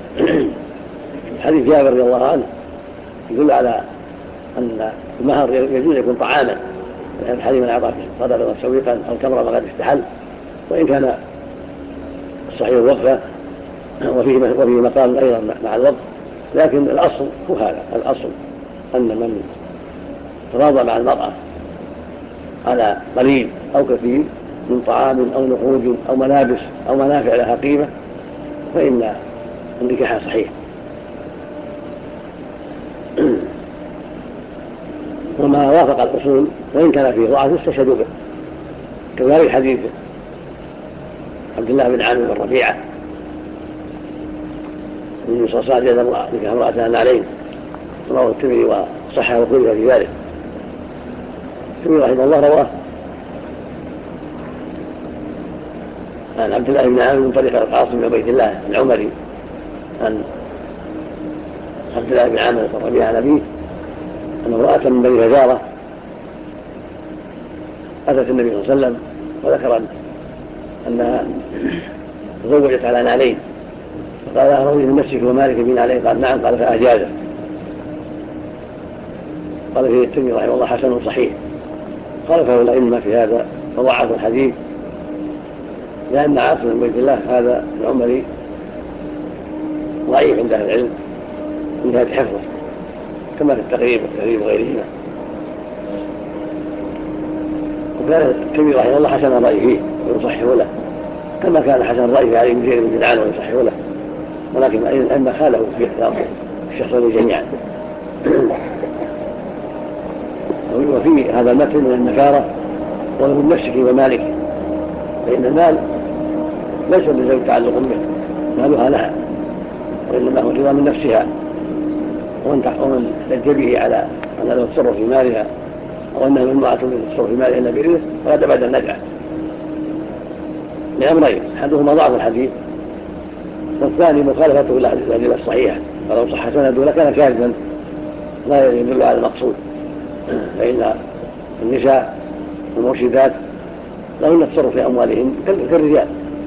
[SPEAKER 1] حديث جابر رضي الله عنه يدل على أن المهر يجوز يكون طعاما، يعني الحليم من أعطاه صدقة سويقا أو تمرا فقد استحل، وإن كان الصحيح وقفه وفيه مقال أيضا مع الوقف، لكن الأصل هو هذا. الأصل أن من تراضى مع المرأة على قليل أو كثير من طعام أو نقود أو ملابس أو منافع لها قيمة فإن النكاح صحيح. وما وافق الأصول وإن كان فيه ضعف استشهدوا به، كذلك حديث عبد الله بن عامر بن ربيعة من صلصال جاز نكاح امرأتها نعلين، رواه الترمذي وصححه وخلف في ذلك. الترمذي رحمه الله رواه عن عبد الله بن عامر من طريق القاسم بن عبيد الله العمري عن عبد الله بن عامر بن ربيعة عن أبيه أن امرأة من بني فزارة أتت النبي صلى الله عليه وسلم وذكر أنها تزوجت على نعلين، فقال لها رضي بنفسك ومالك في نعلين؟ قال نعم. قال فأجازه. قال فيه الترمذي رحمه الله حسن صحيح. قال فهو الأئمة في هذا فضعفوا الحديث لأن عاصم بن عبيد الله هذا العمري ضعيف عند أهل العلم من جهة حفظه، كما في التقريب والتهذيب وغيرهما. وكان الترمذي رحمه الله حسن الرأي فيه ويصححه له، كما كان حسن الرأي في علي بن زيد بن جدعان ويصححه له، ولكن الأئمة خالفوا في اختيار الشخصين جميعا. وفي هذا المتن من النكارة وله نفسك ومالك، فإن المال ليس لزوج تعلق به، مالها لها، وإنما هو رضا من نفسها، ومن لج به على أن له تصرف في مالها أو أنها ممنوعة من التصرف في مالها إلا بإذنه فقد أبعد النجعة لأمرين: أحدهما ضعف الحديث، والثاني مخالفته للأدلة الصحيحة، فلو صح سنده لكان كاذبا لا يدل على المقصود. فإن النساء والمرشدات لهن التصرف في أموالهن كالرجال،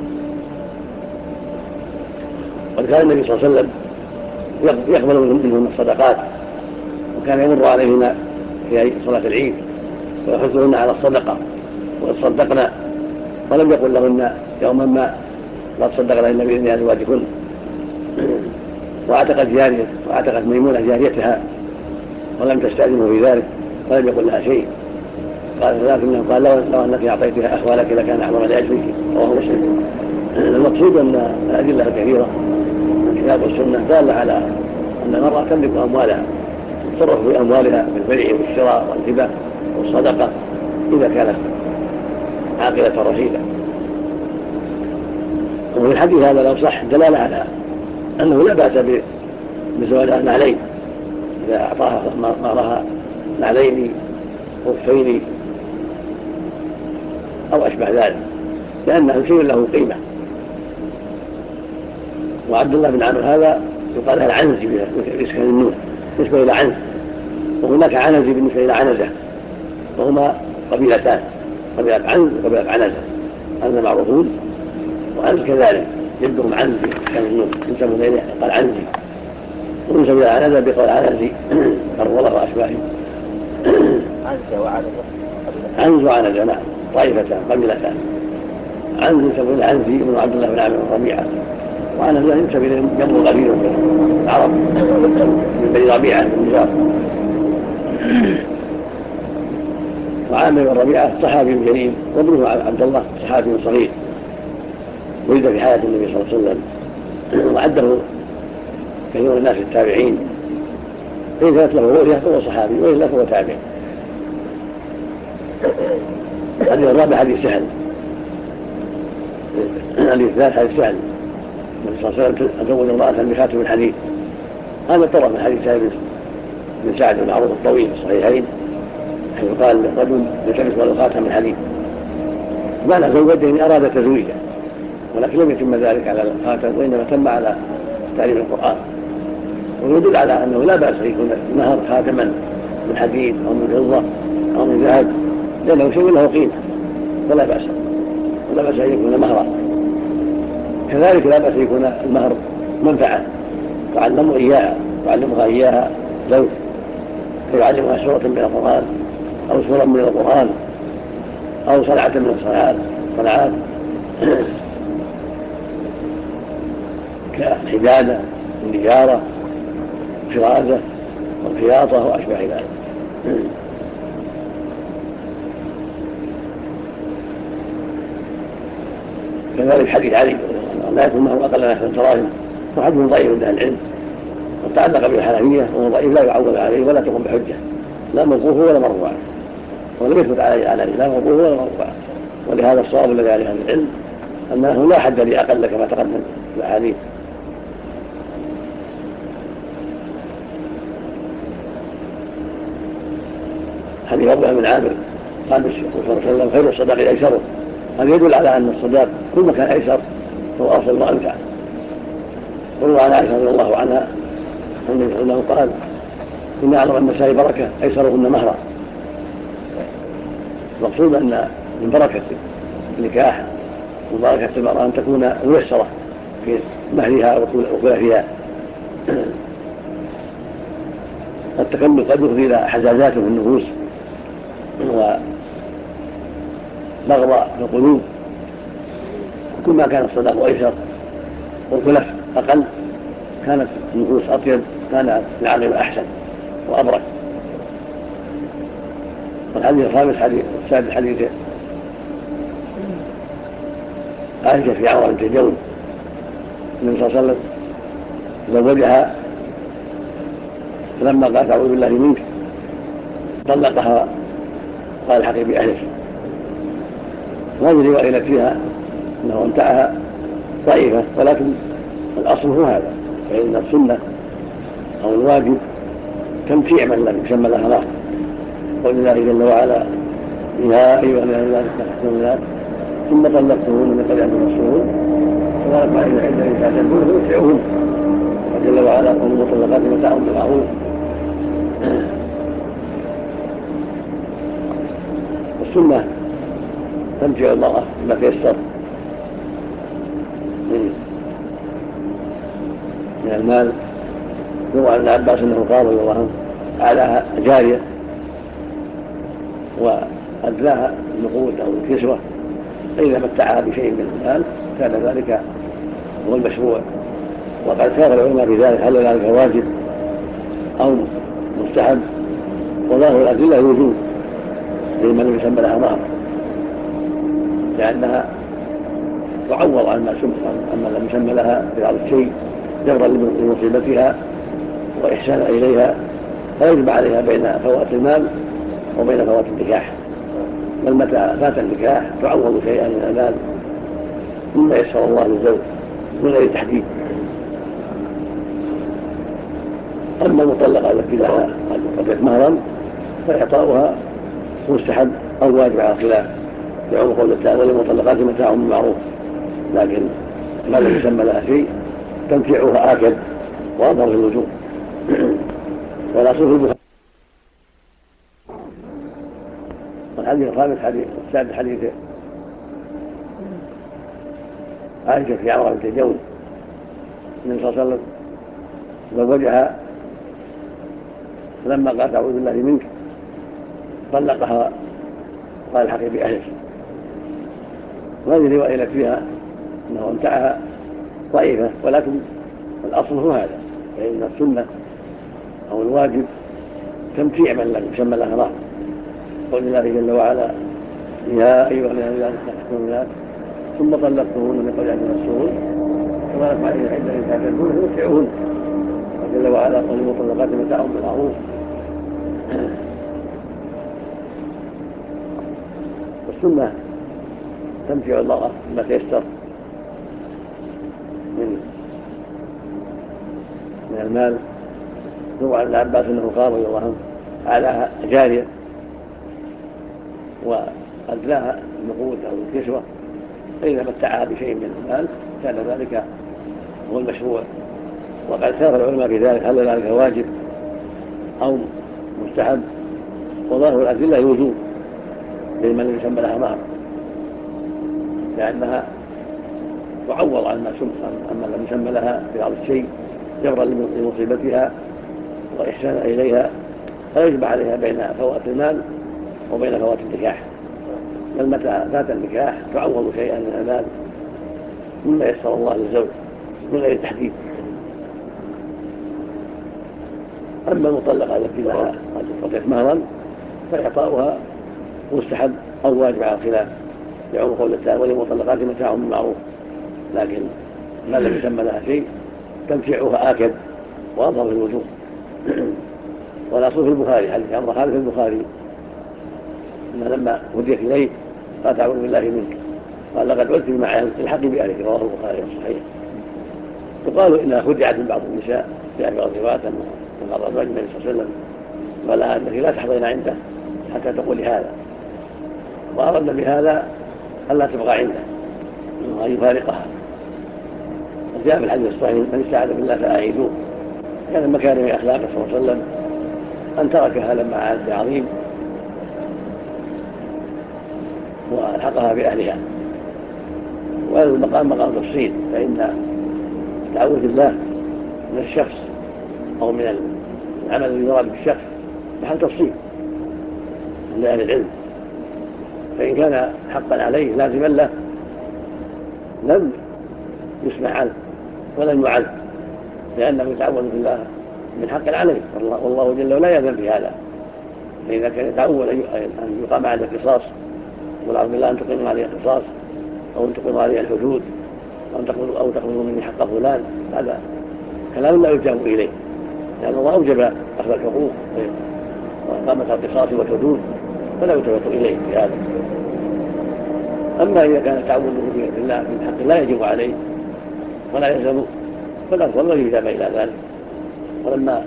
[SPEAKER 1] وكان النبي صلى الله عليه وسلم يقبل منهن الصدقات، وكان يمر عليهن في صلاة العيد ويحثهن على الصدقة ويتصدقن، ولم يقل لهن يوما ما لا تصدقن إلا بإذن أزواجكن. واعتقت ميمونة جاريتها ولم تستأذنه في ذلك ولم يقل لها شيء، لكنه قال لو أنك أعطيتها أخوالك لكان أعظم لأجلك، رواه مسلم. المقصود أن الأدلة الكثيرة من الكتاب والسنة دالة على أن المرأة تملك أموالها، تصرف في أموالها بالبيع والشراء والهبة والصدقة إذا كانت عاقلة رشيدة. وفي الحديث هذا لو صح دلالة على أنه لا بأس بزواج نعلين إذا أعطاها مهرها نعلين خفين أو أشبه ذلك، لأنه شيء له قيمة. وعبد الله بن عامر هذا يقال له العنزي بإسكان النون بالنسبة إلى عنز، وهناك عنزي بالنسبة إلى عنزة، وهما قبيلتان، قبيلة عنز وقبيلة عنزة، هذا معروفون، وعنز كذلك جدهم عنز بإسكان النون يسمون إليه قال عنزي، ونسمى إلى عنزة بقول عنزي كرم الله وأشباهه. عنز وعنزة نعم طائفتان قبيلتان، عنز يسمى إلى عنزي بن عبد الله بن عامر بن ربيعة، وعنزة يسمى إلى جمع قبيل من العرب من بني ربيعة بن نزار. وعامر بن ربيعة صحابي جليل، وابنه عبد الله صحابي صغير ولد في حياة النبي صلى الله عليه وسلم، وعده كثير الناس التابعين، فإن كانت له رؤية فهو صحابي وإلا فهو تابع. الحديث الرابع حديث سهل، الحديث الثالث حديث سهل النبي صلى الله عليه وسلم تزوج امرأة بخاتم الحديد. هذا طرف من حديث سهل بن سعد المعروف الطويل في الصحيحين، حيث قال رجل يلتمس له خاتم الحديد، معنى زوجه أراد تزويجه، ولكن لم يتم ذلك على الخاتم، وإنما تم على تعليم القرآن. ويدل على أنه لا بأس يكون المهر خاتما من حديد أو من فضة أو من ذهب، لأنه شيء له قيمة ولا بأس أن يكون مهرا. كذلك لا بأس يكون المهر منفعة تعلمها إياها زوج، فيعلمها سورة من القرآن أو سورة من القرآن أو صنعة من الصنعات كحدادة والنجارة والفرازة والخياطة وأشبه ذلك. كذلك حديث علي لا يكون مهر أقل من 10 دراهم، وحديث ضعيف من أهل العلم وتعلق بالحنفية، وهو ضعيف لا يعول عليه ولا تقوم بحجة، لا موقوف ولا مرفوع، ولم يثبت عليه لا موقوف ولا مرفوع. ولهذا الصواب الذي عليه أهل العلم أنه لا حد لأقل كما تقدم في الأحاديث. حديث عقبة بن عامر قال صلى الله عليه وسلم خير الصداق أيسره، هذا يدل على أن الصداق كل ما كان أيسر هو أفضل وأنفع. وروى عن عائشة رضي الله عنها أنه قال إن أعظم النساء بركة أيسرهن مهرا. المقصود أن من بركة النكاح وبركة المرأة أن تكون ميسرة في مهرها وكلفها. التكلف قد يفضي إلى حزازات في النفوس وبغض في القلوب، كل ما كان الصداق أيسر والكلف أقل كانت النفوس أطيب، كان العاقبة أحسن وأبرك. والحديث الخامس السادس حديث عائشة في عمرة بنت الجون النبي صلى الله عليه وسلم زوجها فلما قالت أعوذ بالله منك طلقها قال الحقي بأهلك. وهذه الرواية التي فيها أنه امتعها ضعيفة، ولكن الأصل هو هذا، فإن السنة أو الواجب تمتيع من لم يسمى لها مهر. قول الله جل وعلا يا أيها الذين آمنوا ثم طلقتموهن من قبل أن تمسوهن ولا فإن عدة تعتدون فمتعوهن. وجل وعلا والمطلقات متاع بالمعروف. والسنة تمتع المرأة بما تيسر من المال. يروى عن ابن عباس انه قال رضي الله عنه اعلاها جاريه وادلاها النقود او الكسوه، فاذا متعها بشيء من المال كان ذلك هو المشروع. وقد كان العلماء في ذلك هل ذلك واجب او مستحب، وظاهر الادله الوجوب لمن لم يسمى لها مهر، لانها تعوض عما لم يسمى لها ببعض الشيء جبرا لمصيبتها وإحسانا إليها، فيجب عليها بين فوات المال وبين فوات النكاح. بل متى فات النكاح تعوض شيئا من المال مما يسر الله للزوج من غير تحديد. أما المطلقة التي لها قد مهرا فإعطاؤها مستحب أو واجب على الخلاف، يعم قول تعالى وللمطلقات متاع بالمعروف، لكن ما لم يسمى لها شيء تمتيعها آكد وأظهر في الوجوب. ولا صوف البخاري. والحديث الخامس السادس حديث عائشة في عمرة بنت الجون النبي صلى الله عليه وسلم زوجها فلما قالت أعوذ بالله منك طلقها قال الحقي بأهلك. وهذه الرواية التي فيها أنه امتعها ضعيفة، ولكن الأصل هو هذا، فإن السنة أو الواجب تمتيع من لم يسمى لها مهر. قول الله جل وعلا يا أيها الذين آمنوا ثم طلقتموهن من قبل أن تمسوهن ولا فإن عدة تعتدون فمتعوهن. وجل وعلا والمطلقات متاع بالمعروف. والسنة تمتع المرأة بما تيسر من المال. يروى عن ابن عباس انه قال رضي الله عنه اعلاها جاريه وادلاها النقود او الكسوه، فاذا متعها بشيء من المال كان ذلك هو المشروع. وقد اختلف العلماء في ذلك هل ذلك واجب أو مستحب، وظاهر الأدلة الوجوب لمن يسمى لها مهر، لأنها تعوض عن ما لم يسمى لها ببعض الشيء جبرا لمصيبتها وإحسانا إليها، فيجب عليها بين فوات المال وبين فوات النكاح، بل متى فات النكاح تعوض شيئا من المال مما يسر الله للزوج من غير تحديد. أما المطلقة التي لها قد مهرا فإعطاؤها مستحب أو واجب على الخلاف، يعم قول التالي وللمطلقات متاع بالمعروف، لكن ما لم يسمى لها شيء تمتيعها آكد وأظهر في الوجوب. والأصل في البخاري حديث عمرو خالد في البخاري إن لما هديت إليه قال أعوذ بالله منك، قال لقد عدت بما الحق بأهلك، رواه البخاري الصحيح. يقال إنها خدعت من بعض النساء في أبي الروايات أن بعض أزواج النبي صلى الله عليه وسلم قال أنك لا تحضرين عنده حتى تقولي هذا، وأردنا بهذا ألا تبقى عنده وأن يفارقها. جاء في الحديث الصحيح من استعاذ بالله فأعيذوه، كان من مكارم أخلاقه صلى الله عليه وسلم أن تركها لما عاد عظيم وألحقها بأهلها. وهذا المقام مقام تفصيل، فإن تعوذ بالله من الشخص أو من العمل الذي يراد بالشخص محل تفصيل عند أهل العلم، فإن كان حقا عليه لازما له لم يسمع عنه ولم يعد، لأنه يتعوذ بالله من حق عليه، والله جل وعلا يأذن في هذا. فإذا كان يتعوذ أن يقام عليه القصاص والعظم بالله أن تقيموا عليه القصاص أو أن تقيموا عليه الحدود أو تقبلوا مني حق فلان، هذا كلام لا يلجأ إليه، لأن الله أوجب أخذ الحقوق وإقامة القصاص والحدود فلا يلتفت إليه في هذا. أما إذا كان تعوذه بالله من حق لا يجب عليه ولا يلزم فالأفضل أن يذهب إلى ذلك. ولما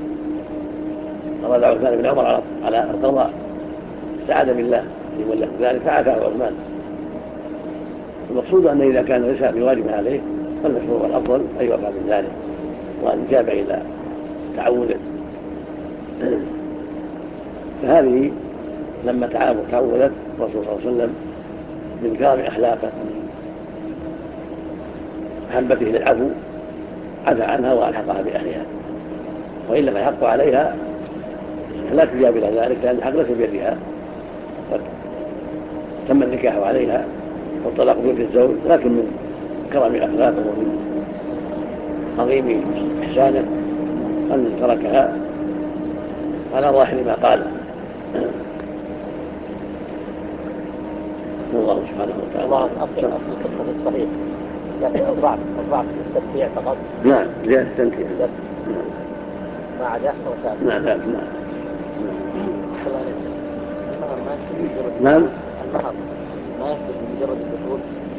[SPEAKER 1] أراد عثمان بن عمر على القضاء استعاذ بالله يولى ذلك فعافاه عثمان. المقصود أن إذا كان ليس بواجب عليه فالمشروع والأفضل أن يوفى من ذلك وأن يتاب إلى تعوذه. فهذه لما تعوذت الرسول صلى الله عليه وسلم من كرم أخلاقه محبته للعفو عفى عنها وألحقها بأهلها، وإلا فالحق عليها لا تجاب إلى ذلك، لأن الحق ليس بيدها، تم النكاح عليها والطلاق بيد الزوج، لكن من كرم أخلاقه ومن عظيم إحسانه أن تركها على ظاهر ما قال. الله سبحانه وتعالى.
[SPEAKER 2] الله أصل الصحيح يعني أضرع التمتيع فقط.
[SPEAKER 1] نعم زيادة التمتيع.
[SPEAKER 2] ما عدا وثالث.
[SPEAKER 1] نعم نعم نعم.
[SPEAKER 2] نعم. المهر ما يثبت بمجرد الدخول.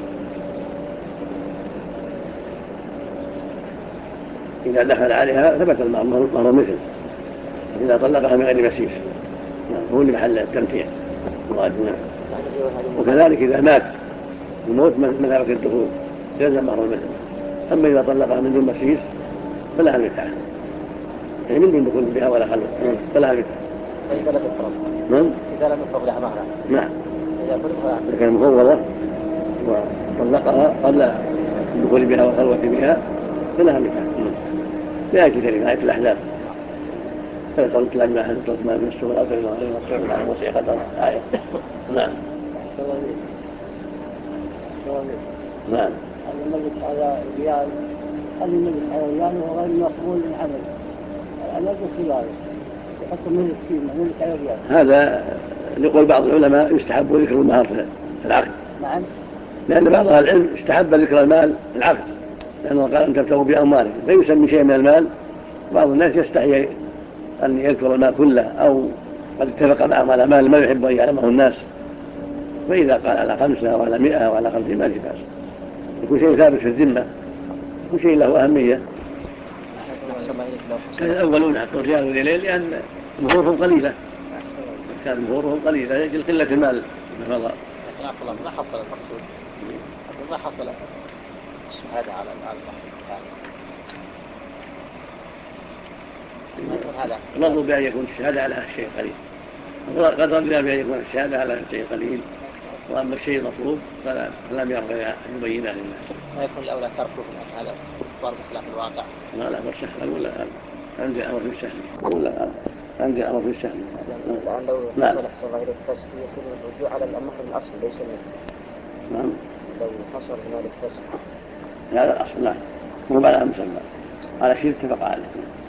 [SPEAKER 1] إذا دخل عليها ثبت المهر مثل إذا طلقها من غير مسيس، هو اللي محل التمتيع. وكذلك إذا مات الموت مثابة الدخول يلزم مهر المثل. أما إذا طلقها من دون مسيس فلها متعة، يعني من دون دخول بها ولا خلوة فلها متعة.
[SPEAKER 2] فإذا لم يفرض.
[SPEAKER 1] نعم.
[SPEAKER 2] إذا لم يفرض لها مهرها.
[SPEAKER 1] نعم.
[SPEAKER 2] إذا
[SPEAKER 1] كان مفوضة وطلقها قبل الدخول بها والخلوة بها فلها متعة. لا يجوز آية الأحزاب فلا طلقت لما أحد طلقت ما من السوء الأرض إلا غير مطلوب على الموسيقى قدر آية. نعم. نعم.
[SPEAKER 3] الملك على ريال الملك على ريال وهو غير مقبول من عمل العمل بالخيار يحط ملك فيه ملك على ريال.
[SPEAKER 1] هذا يقول بعض العلماء يستحب ذكر المهر في العقد.
[SPEAKER 3] نعم.
[SPEAKER 1] لأن بعض أهل العلم استحب ذكر المال في العقد، لأنه قال أن تبتغوا بأموالكم فيسمي شيء من المال. بعض الناس يستحي أن يذكر المال كله أو قد اتفق معهم على مال ما يحب أن يعلمه الناس، فإذا قال على 5 وعلى 100 وعلى 50 ما في بأس، يكون شيء ثابت في الذمة، يكون شيء له أهمية. كان الأولون حقوا الريال والليل لأن مهورهم قليلة، كان مهورهم قليلة يجل قلة المال بفضل.
[SPEAKER 2] لكن عفوا الله ما حصل المقصود، ما حصل الشهادة على البحر. ما يكون هذا
[SPEAKER 1] المطلوب بأن يكون الشهادة على شيء قليل، قد رضي بأن يكون الشهادة على شيء قليل، وأما الشيء المطلوب فلم يرضى أن يبينه للناس.
[SPEAKER 2] ما يكون الأولى تركه هذا كفار بخلاف الواقع.
[SPEAKER 1] لا سهل، أقول عندي أمر في السهل، أقول عندي أمر في السهل.
[SPEAKER 3] الآن لو حصل غير الفسق يكون الرجوع على الأمر الأصل ليس
[SPEAKER 1] نعم.
[SPEAKER 3] لو حصل هنالك فسق
[SPEAKER 1] هذا الأصل لا مو على مسمى على شيء اتفق عليه.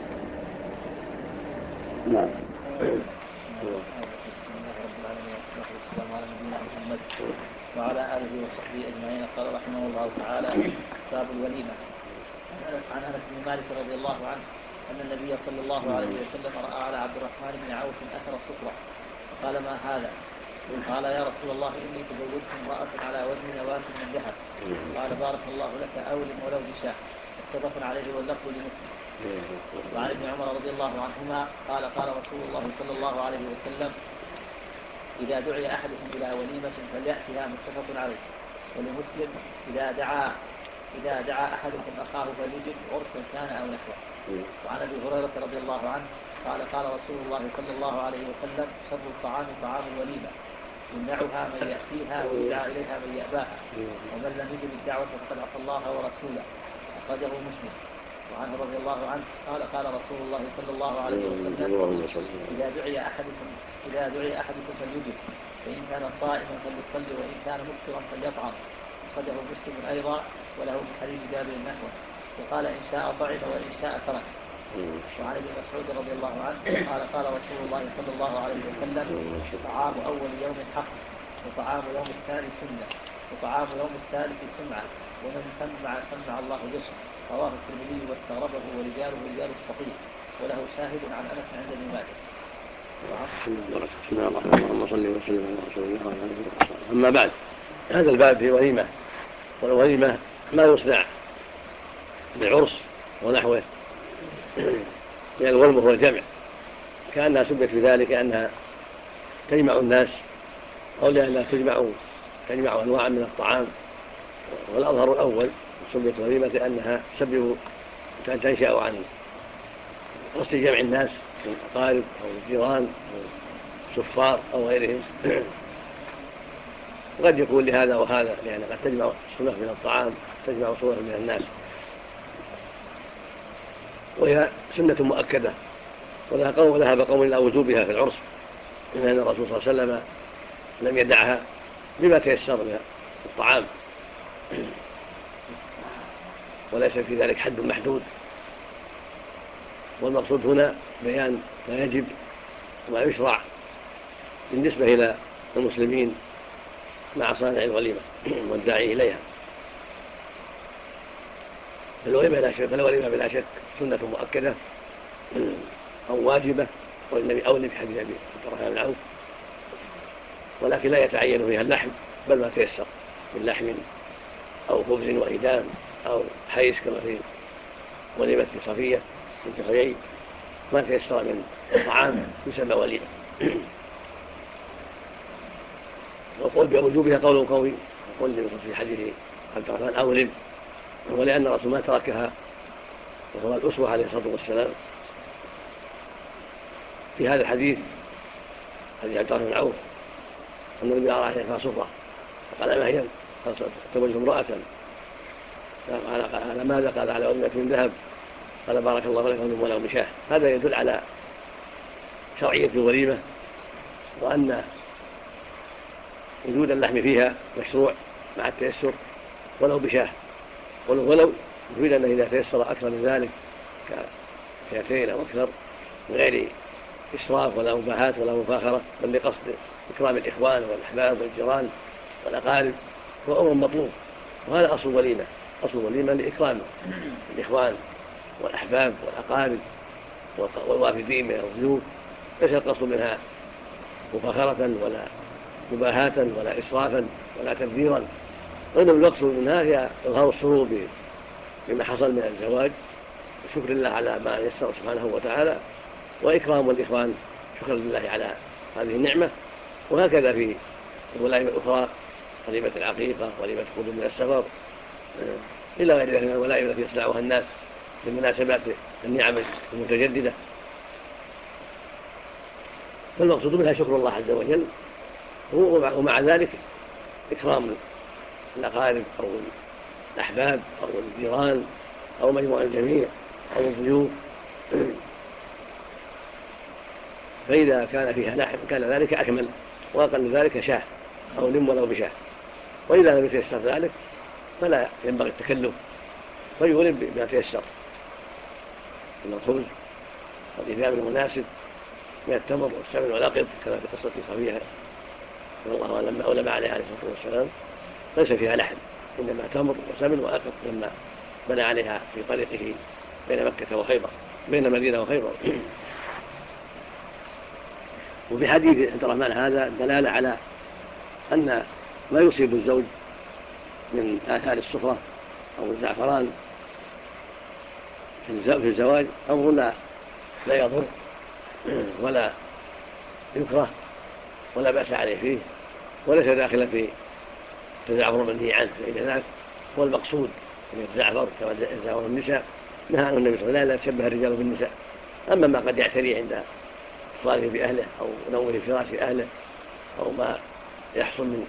[SPEAKER 1] نعم.
[SPEAKER 2] رب العالمين والصلاة والسلام على نبينا محمد وعلى آله وصحبه أجمعين. قال رحمه الله تعالى: باب الوليمة. عن أنس بن مالك رضي الله عنه أن النبي صلى الله عليه وسلم رأى على عبد الرحمن بن عوف أثر الصفرة فقال: ما هذا؟ قال: يا رسول الله إني تزوجت امرأة على وزن نواة من ذهب. قال: بارك الله لك، أولم ولو بشاة. متفق عليه واللفظ لمسلم. وعن ابن عمر رضي الله عنهما قال: قال رسول الله صلى الله عليه وسلم: إذا دعي أحدكم إلى وليمة فليأتها. متفق عليه. ولمسلم: إذا دعا أحدكم أخاه فليجب، عرسا كان أو نحوه. وعن أبي هريرة رضي الله عنه قال: قال رسول الله صلى الله عليه وسلم: شر الطعام طعام الوليمة، يمنعها من يأتيها ويدعى إليها من يأباها، ومن لم يجب الدعوة فقد عصى الله ورسوله. أخرجه مسلم. وعنه رضي الله عنه قال: قال رسول الله صلى الله عليه وسلم: إذا دعي أحدكم فليجب، فإن كان صائما فليصلي، وإن كان مفطرا فليطعم. أخرجه مسلم أيضا، وله من حديث جابر نحوه. وقال: إن شاء طعم وإن شاء ترك. وعن ابن مسعود رضي الله عنه قال: قال رسول الله صلى الله عليه وسلم: طعام أول يوم حق، وطعام يوم الثاني سنة، وطعام يوم الثالث سمعة، ومن سمع الله به. رواه الترمذي واستغربه ورجاله رجال الصحيح، وله شاهد عن أنس عند ابن ماجه.
[SPEAKER 1] بسم الله الرحمن الرحيم. اللهم صل وسلم على رسول الله وعلى اله وصحبه. اما بعد، هذا الباب في وليمه، والوليمه ما يصنع بالعرس ونحوه من الولم هو الجمع، كانها سميت بذلك انها تجمع الناس، او لانها تجمع انواعا من الطعام. والاظهر الاول سميت وليمه لانها تسبب تنشا عن قصد جمع الناس من الأقارب أو الجيران أو السفار أو غيرهم. قد يكون لهذا وهذا، لأن قد تجمع صنف من الطعام، تجمع صنف من الناس، وهي سنة مؤكدة، وذهب قوم إلى وجوبها في العرس، إن الرسول صلى الله عليه وسلم لم يدعها بما تيسر من الطعام، وليس في ذلك حد محدود. والمقصود هنا بيان ما يجب وما يشرع بالنسبة إلى المسلمين مع صانع الوليمة والداعي إليها. فالوليمة بلا شك سنة مؤكدة أو واجبة، والنبي أولي في حديث أبي الرحمن بن عوف، ولكن لا يتعين فيها اللحم، بل ما تيسر من لحم أو خبز وإدام أو حيث كما في وليمة صفية بنت حيي، ما تيسر من طعام يسمى وليمة. والقول بوجوبها قول قوي، يقول في حديث عبد الرحمن أولم، ولأن الرسول ما تركها، وهو الأسوة عليه الصلاة والسلام. في هذا الحديث حديث عبد الرحمن بن عوف أن النبي أرى عليها صفرة فقال: ما هي؟ تزوج امرأة. على ماذا؟ قال: على وليمة من ذهب. قال: بارك الله لك، أولم ولو بشاة. هذا يدل على شرعية الوليمة، وأن وجود اللحم فيها مشروع مع التيسر ولو بشاة، ولو يريد أنه إذا تيسر أكثر من ذلك كشاتين أو أكثر من غير إسراف ولا مباهات ولا مفاخرة، بل لقصد إكرام الإخوان والأحباب والجيران والأقارب، هو أمر مطلوب. وهذا أصل الوليمة، أصل الوليمة لإكرام الإخوان والأحباب والأقارب والوافدين من الضيوف، ليس القصد منها مفاخرة ولا مباهاة ولا إسرافا ولا تبذيرا، وإنما المقصود منها هي إظهار السرور بما حصل من الزواج، وشكر الله على ما يسر سبحانه وتعالى، وإكرام الإخوان شكرا لله على هذه النعمة. وهكذا في الولائم الأخرى، وليمة العقيقة، وليمة خروج من السفر، إلى غير ذلك من الولائم التي يصنعها الناس في مناسبات النعم المتجددة. فالمقصود منها شكر الله عز وجل، ومع ذلك إكرام الأقارب أو الأحباب أو الجيران أو مجموع الجميع أو الضيوف. فإذا كان فيها لحم كان ذلك أكمل، وأقل ذلك شاة أو لم ولو بشاة. وإذا لم يتيسر ذلك فلا ينبغي التكلف، فيغلب بما تيسر من الخبز والإذاب المناسب من التمر والسمن والأقط، كما في قصة صفية رضي الله عنها لما أولم عليها عليه الصلاة والسلام ليس فيها لحم، إنما تمر وسمن وأقط لما بنى عليها في طريقه بين مكة وخيبر، بين المدينة وخيبر. وفي حديث عبد الرحمن هذا دلالة على أن ما يصيب الزوج من آثار الصفرة أو الزعفران في الزواج أمر لا يضر ولا يكره ولا بأس عليه فيه، وليس داخلا في تزعفر المنهي عنه، فإن ذاك هو المقصود من الزعفر كما زعفر النساء نهى عنه النبي صلى الله عليه وسلم لا يتشبه الرجال بالنساء. أما ما قد يعتري عند صالح بأهله أو نوه فراش أهله أو ما يحصل من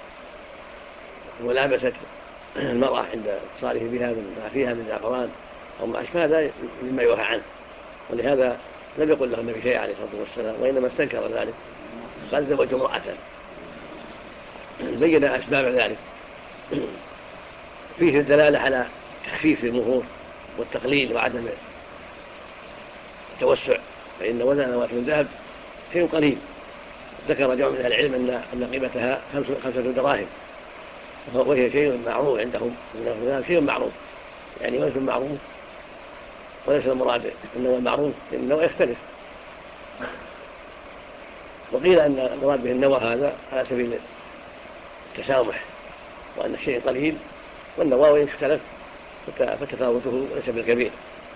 [SPEAKER 1] ملابسة المرأة عند صالح بها ما فيها من زعفران أو ما أشبه هذا مما يوحى عنه، ولهذا لم يقل له النبي شيء عليه الصلاة والسلام، وإنما استنكر ذلك قال زوج امرأة بين أسباب ذلك. فيه الدلالة على تخفيف المهور والتقليل وعدم التوسع، فإن وزن نواة الذهب شيء قليل. ذكر جمع من العلم أن قيمتها 5 دراهم، وهي شيء معروف عندهم، شيء معروف يعني وزن معروف، وليس المراد النوى المعروف، لأن النوى يختلف. وقيل أن المراد به النوى هذا على سبيل التسامح، وأن الشيء قليل والنواوي اختلف فتفاوته ليس بالكبير.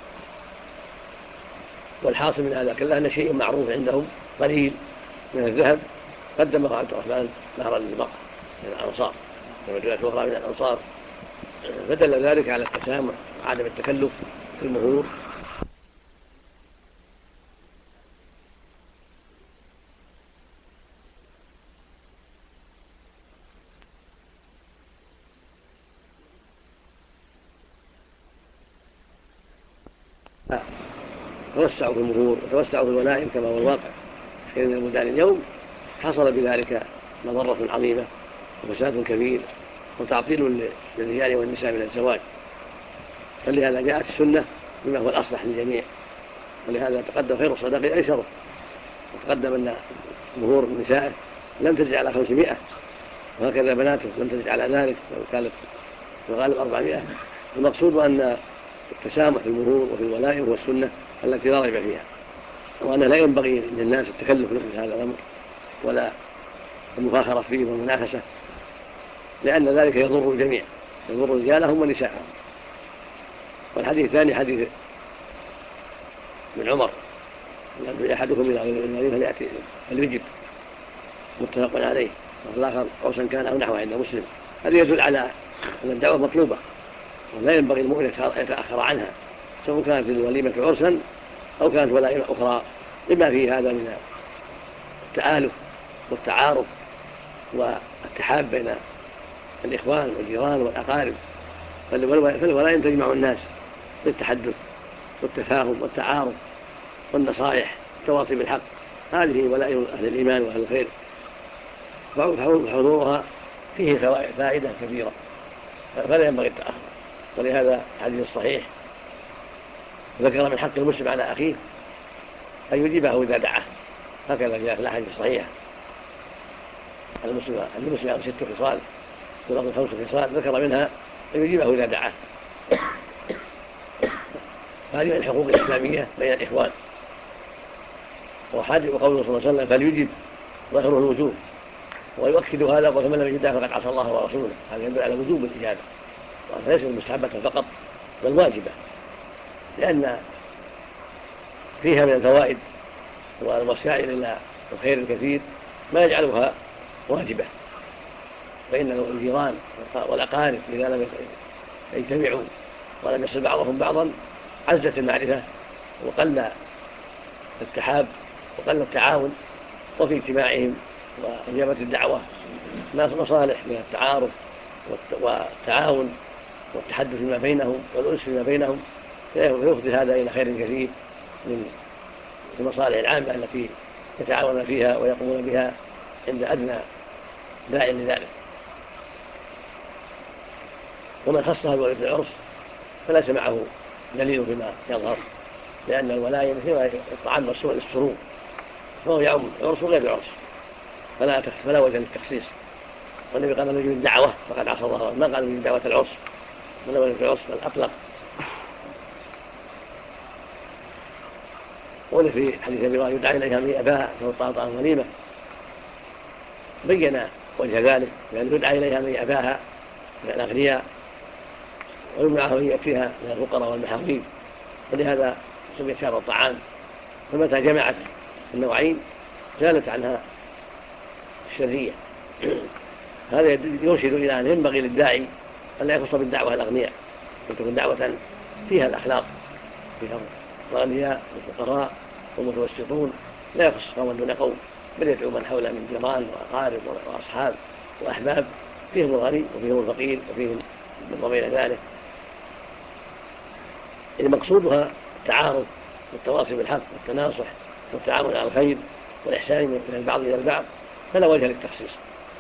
[SPEAKER 1] والحاصل من هذا كله أن شيء معروف عندهم قليل من الذهب قدمه عبد الرحمن مهرا للمرأة من الأنصار ورجلات أخرى من الأنصار، فدل ذلك على التسامح وعدم التكلف في المهور. توسعوا في المهور وتوسعوا في الولائم كما هو الواقع في كثير من البلدان اليوم، حصل بذلك مضرة عظيمة وفساد كبير وتعطيل للرجال والنساء من الزواج. فلهذا جاءت السنة بما هو الأصلح للجميع، ولهذا تقدم خير الصدقة أيسره، وتقدم أن مهور النساء لم تزد على 500، وهكذا بناته لم تزد على ذلك، وكانت في الغالب 400. المقصود أن التسامح في المهور وفي الولائم هو السنة التي لا ريب فيها، وأن لا ينبغي للناس التكلف مثل هذا الأمر ولا المفاخرة فيه والمنافسة، لأن ذلك يضر الجميع، يضر رجالهم ونساءهم. والحديث الثاني حديث من عمر يأتي أحدكم إلى الوليمة فليجب، متفق عليه، والآخر عرسا كان أو نحوه عند مسلم. هذا يدل على أن الدعوة مطلوبة ولا ينبغي المؤمن يتأخر عنها، سواء كانت الوليمة عرسا أو كانت ولائم أخرى، لما فيه هذا من التآلف والتعارف والتحاب بين الإخوان والجيران والأقارب. فالولائم تجمع الناس بالتحدث والتفاهم والتعارف والنصائح والتواصي بالحق، هذه ولائم أهل الإيمان وأهل الخير، فحضورها فيه فائدة كبيرة، فلا ينبغي التأخر. ولهذا الحديث الصحيح ذكر من حق المسلم على أخيه أن يجيبه إذا دعاه، هكذا جاء في الأحاديث الصحيحة. المسلم له 6 خصال ولفظ 5 خصال، ذكر منها أن يجيبه إذا دعاه. هذه من الحقوق الإسلامية بين الإخوان. وقوله صلى الله عليه وسلم فليجب ظاهره الوجوب، ويؤكد هذا ومن لم يجدها فقد عصى الله ورسوله، هذا يدل على وجوب الإجابة، وليست مستحبة فقط بل واجبة، لأن فيها من الفوائد والوسائل إلى الخير الكثير ما يجعلها واجبة. فإن الجيران والأقارب إذا لم يجتمعوا ولم يصل بعضهم بعضا عزت المعرفة وقل التحاب وقل التعاون وفي اجتماعهم وإجابة الدعوة ناس مصالح من التعارف والتعاون والتحدث فيما بينهم والأنس فيما بينهم، فيفضي هذا إلى خير كثير من المصالح العامة التي يتعاون فيها ويقومون بها عند أدنى داع لذلك. ومن خصها بوليمة العرس فليس معه دليل فيما يظهر، لأن الولائم هي الطعام مسؤول للسرور، فهو يعم العرس وغير العرس، فلا وجه للتخصيص. والنبي قال نجم الدعوة فقد عصى الله، ما قال من دعوة العرس من وليمة العرس بل أطلق. وفي حديث أبي هريرة يدعى إليها من أباها فهو طعام وليمة، بين وجه ذلك لأن يدعى إليها من أباها من الأغنياء ويمنعه أن يأتيها من الفقراء والمحاوين، ولهذا سميت شهر الطعام. فمتى جمعت النوعين زالت عنها الشرية. هذا يرشد إلى أن ينبغي للداعي أن لا يخص بالدعوة الأغنياء، أن تكون دعوة فيها الأخلاق، فيها الأغنياء والفقراء والمتوسطون، لا يخص قوما دون قوم، بل يدعو من حوله من جيران وأقارب وأصحاب وأحباب، فيهم الغني وفيهم الفقير وفيهم من بين ذلك. مقصودها التعارف والتواصي بالحق والتناصح والتعاون على الخير والإحسان من البعض إلى البعض، فلا وجه للتخصيص.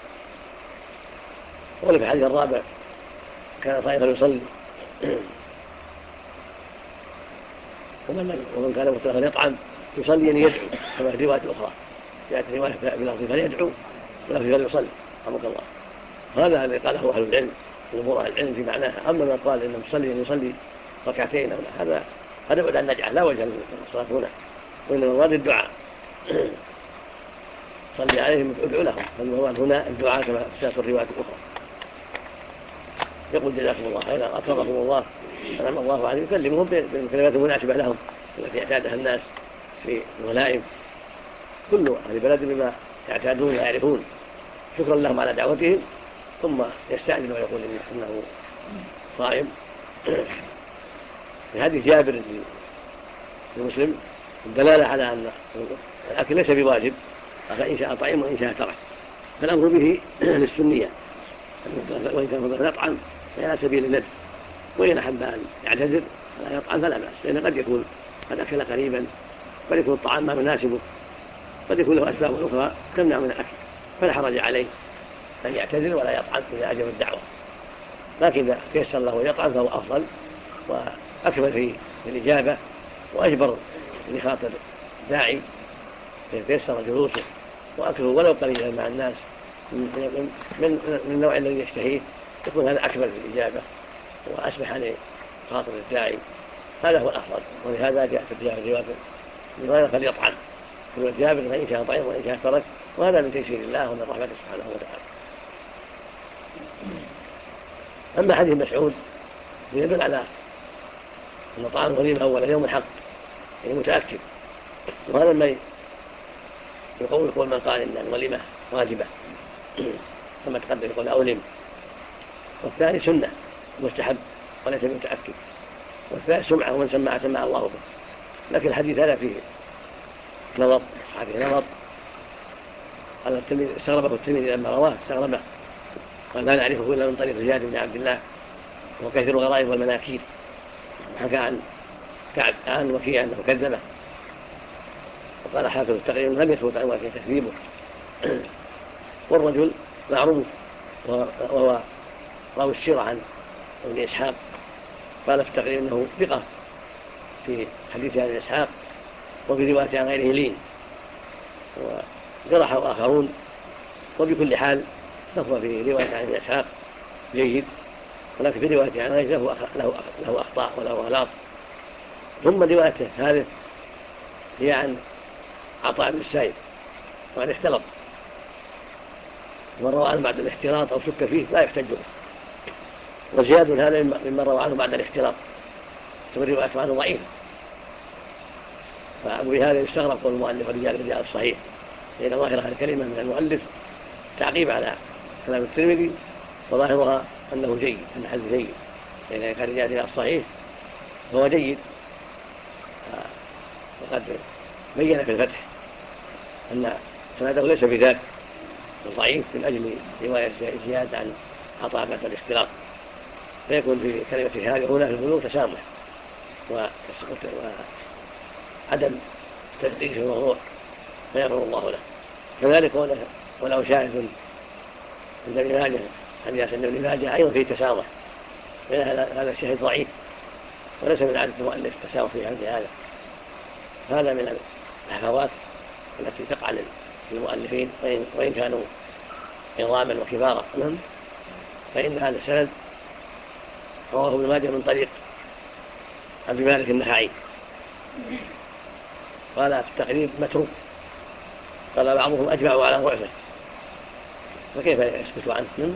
[SPEAKER 1] وفي الحديث الرابع كان طائفا يصلي ومن كان متخذا يطعم يصلي أن يدعو، كما في رواية أخرى يأتي رواية بلفظ فليدعو ولفظ فليصلي رحمك الله. هذا الذي قاله أهل العلم ونظر أهل العلم في معناها. أما من قال إن المصلي أن يصلي ركعتين أو لا، هذا بعد أن نجعل لا وجه للصلاة هنا، وإنما المراد الدعاء صلي عليهم ادعو لهم، فالمراد هنا الدعاء كما جاءت الروايات الأخرى. يقول جزاكم الله خيرا أكرمكم الله أنعم الله عليهم، يكلمهم بالكلمات المناسبة لهم التي اعتادها الناس في الولائم، كل أهل بلد بما يعتادون ويعرفون، شكرا لهم على دعوتهم، ثم يستعجل ويقول إنه صائم. في حديث جابر في مسلم الدلالة على أن الأكل ليس بواجب، فإن شاء طعم وإن شاء ترك، فالأمر به للسنية، وإن كان فضل يطعم فعلى سبيل الندب، وإن أحب أن يعتذر فلا يطعم فلا بأس، لأن قد يكون قد أكل قريبا، قد يكون الطعام ما يناسبه، قد يكون له أسباب أخرى تمنع من الأكل، فلا حرج عليه أن يعتذر ولا يطعم إذا أجاب الدعوة. لكن إذا تيسر له يطعم فهو أفضل وأكمل في الإجابة وأجبر لخاطر داعي، يتيسر جلوسه وأكله ولو قليلا مع الناس من النوع الذي يشتهيه، يكون هذا أكمل في الإجابة وأسمح لخاطر الداعي، هذا هو الأفضل. ولهذا جاءت الرواية فليطعم في جابر فإن شاء طعم وإن شاء ترك، وهذا من تيسير الله ومن رحمته سبحانه وتعالى. أما حديث مسعود يدل على أن طعام الوليمة أول يوم الحق، يعني متأكد، وهذا ما يقول من قال إن الوليمة واجبة كما تقدر يقول أولم، والثاني سنة مستحب وليس متأكد، والثالث سمعة ومن سمع الله به. لكن الحديث هذا فيه نظر، قال الترمذي استغربه الترمذي لما رواه استغربه، قال لا نعرفه إلا من طريق زياد بن عبد الله وكثير الغرائب والمناكير، حكى عن كعب عن وكيع أنه كذبه، وقال حافظ التقريب لم يثبت عن وكيع تكذيبه. والرجل معروف وهو راوي السيرة عن ابن إسحاق، قال في التقريب أنه ثقة في حديث عن إسحاق، وفي رواية عن غيره لين، وجرحه آخرون. وبكل حال فهو في رواية عن إسحاق جيد، ولكن في رواية عن غيره له أخطاء وله غلاط. ثم روايته هذه هي عن عطاء بن السائب وعن اختلط، ومن روى عنه بعد الاختلاط أو شك فيه لا يحتج به، وزياد هذا ممن روى عنه بعد الاختلاط، ثم رواية عنه ضعيفة. فبهذا يستغرب قول المؤلف رجال الصحيح، لأن ظاهرها الكلمة من المؤلف تعقيب على كلام الترمذي، وظاهرها أنه جيد، أن حديث جيد، لأن كان رجال الصحيح فهو جيد. وقد بين في الفتح أن سنده ليس بذاك ضعيف من أجل رواية زياد عن عطاء بعد الاختلاط، فيكون في كلمة هذه هنا في البلوغ تسامح وعدم تدقيق في الموضوع فيغفر الله له. كذلك ولو شاهد عند ابن ماجه حديث عند ابن ماجه أيضا فيه تسامح، هذا الشاهد ضعيف وليس من عادة المؤلف التسامح في هذا. هذا من الهفوات التي تقع للمؤلفين وإن كانوا عظاما وكبارا، فإن هذا السند رواه ابن ماجه من طريق أبي مالك النخعي، قال في التقريب متروك، قال بعضهم أجمعوا على ضعفه، فكيف يثبت عنه؟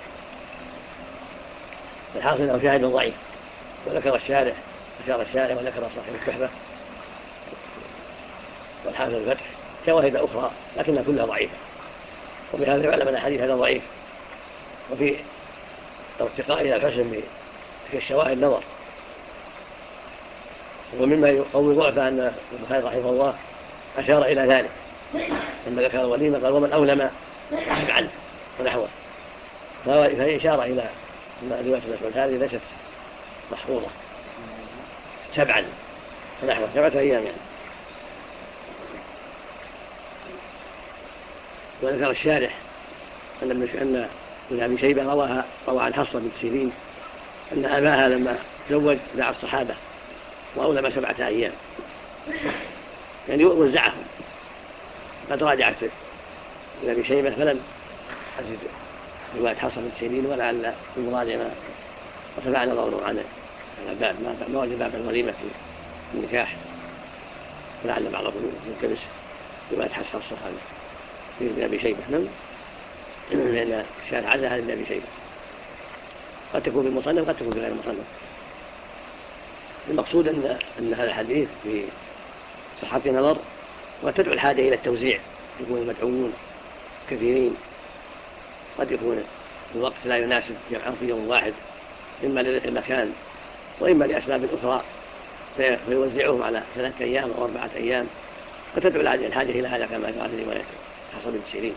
[SPEAKER 1] الحاصل أنه شاهد ضعيف. وذكر الشارح وذكر صاحب التحفة والحافظ الفتح شواهد أخرى لكنها كلها ضعيفة، وبهذا يعلم أن الحديث هذا ضعيف. وفي ارتقاء إلى الحسن في الشواهد نظر. ومما يقوي ضعفه أن البخاري رحمه الله أشار إلى ذلك لما ذكر الوليمة قال ومن أولم عنه ونحوه، فهي إشارة إلى أن رواية مسعود هذه ليست محفوظة 7 ونحوه 7 أيام يعني. وذكر الشارح أن ابن أبي شيبة روى عن حفصة بنت سيرين أن أباها لما تزوج دعا الصحابة وأولم 7 أيام، يعني وزعهم. قد راجعت ابن أبي شيبة فلم أجد رواية حفصة بنت سيرين، ولعل المراجع ما وتبعنا نظره عن الباب ما وجد باب الوليمة في النكاح، ولعل بعضهم يلتبس رواية حفصة في ابن أبي شيبة، لأن الشارع عزاها ابن أبي شيبة، قد تكون في المصنف قد تكون في غير المصنف. المقصود أن هذا الحديث في صحة نظر، وتدعو الحاجة إلى التوزيع، يكون المدعوون كثيرين، قد يكون الوقت لا يناسب جمعهم في يوم واحد إما للمكان وإما لأسباب أخرى، فيوزعهم على 3 أيام أو 4 أيام، وتدعو الحاجة إلى هذا كما جاء في رواية حفصة بنت سيرين.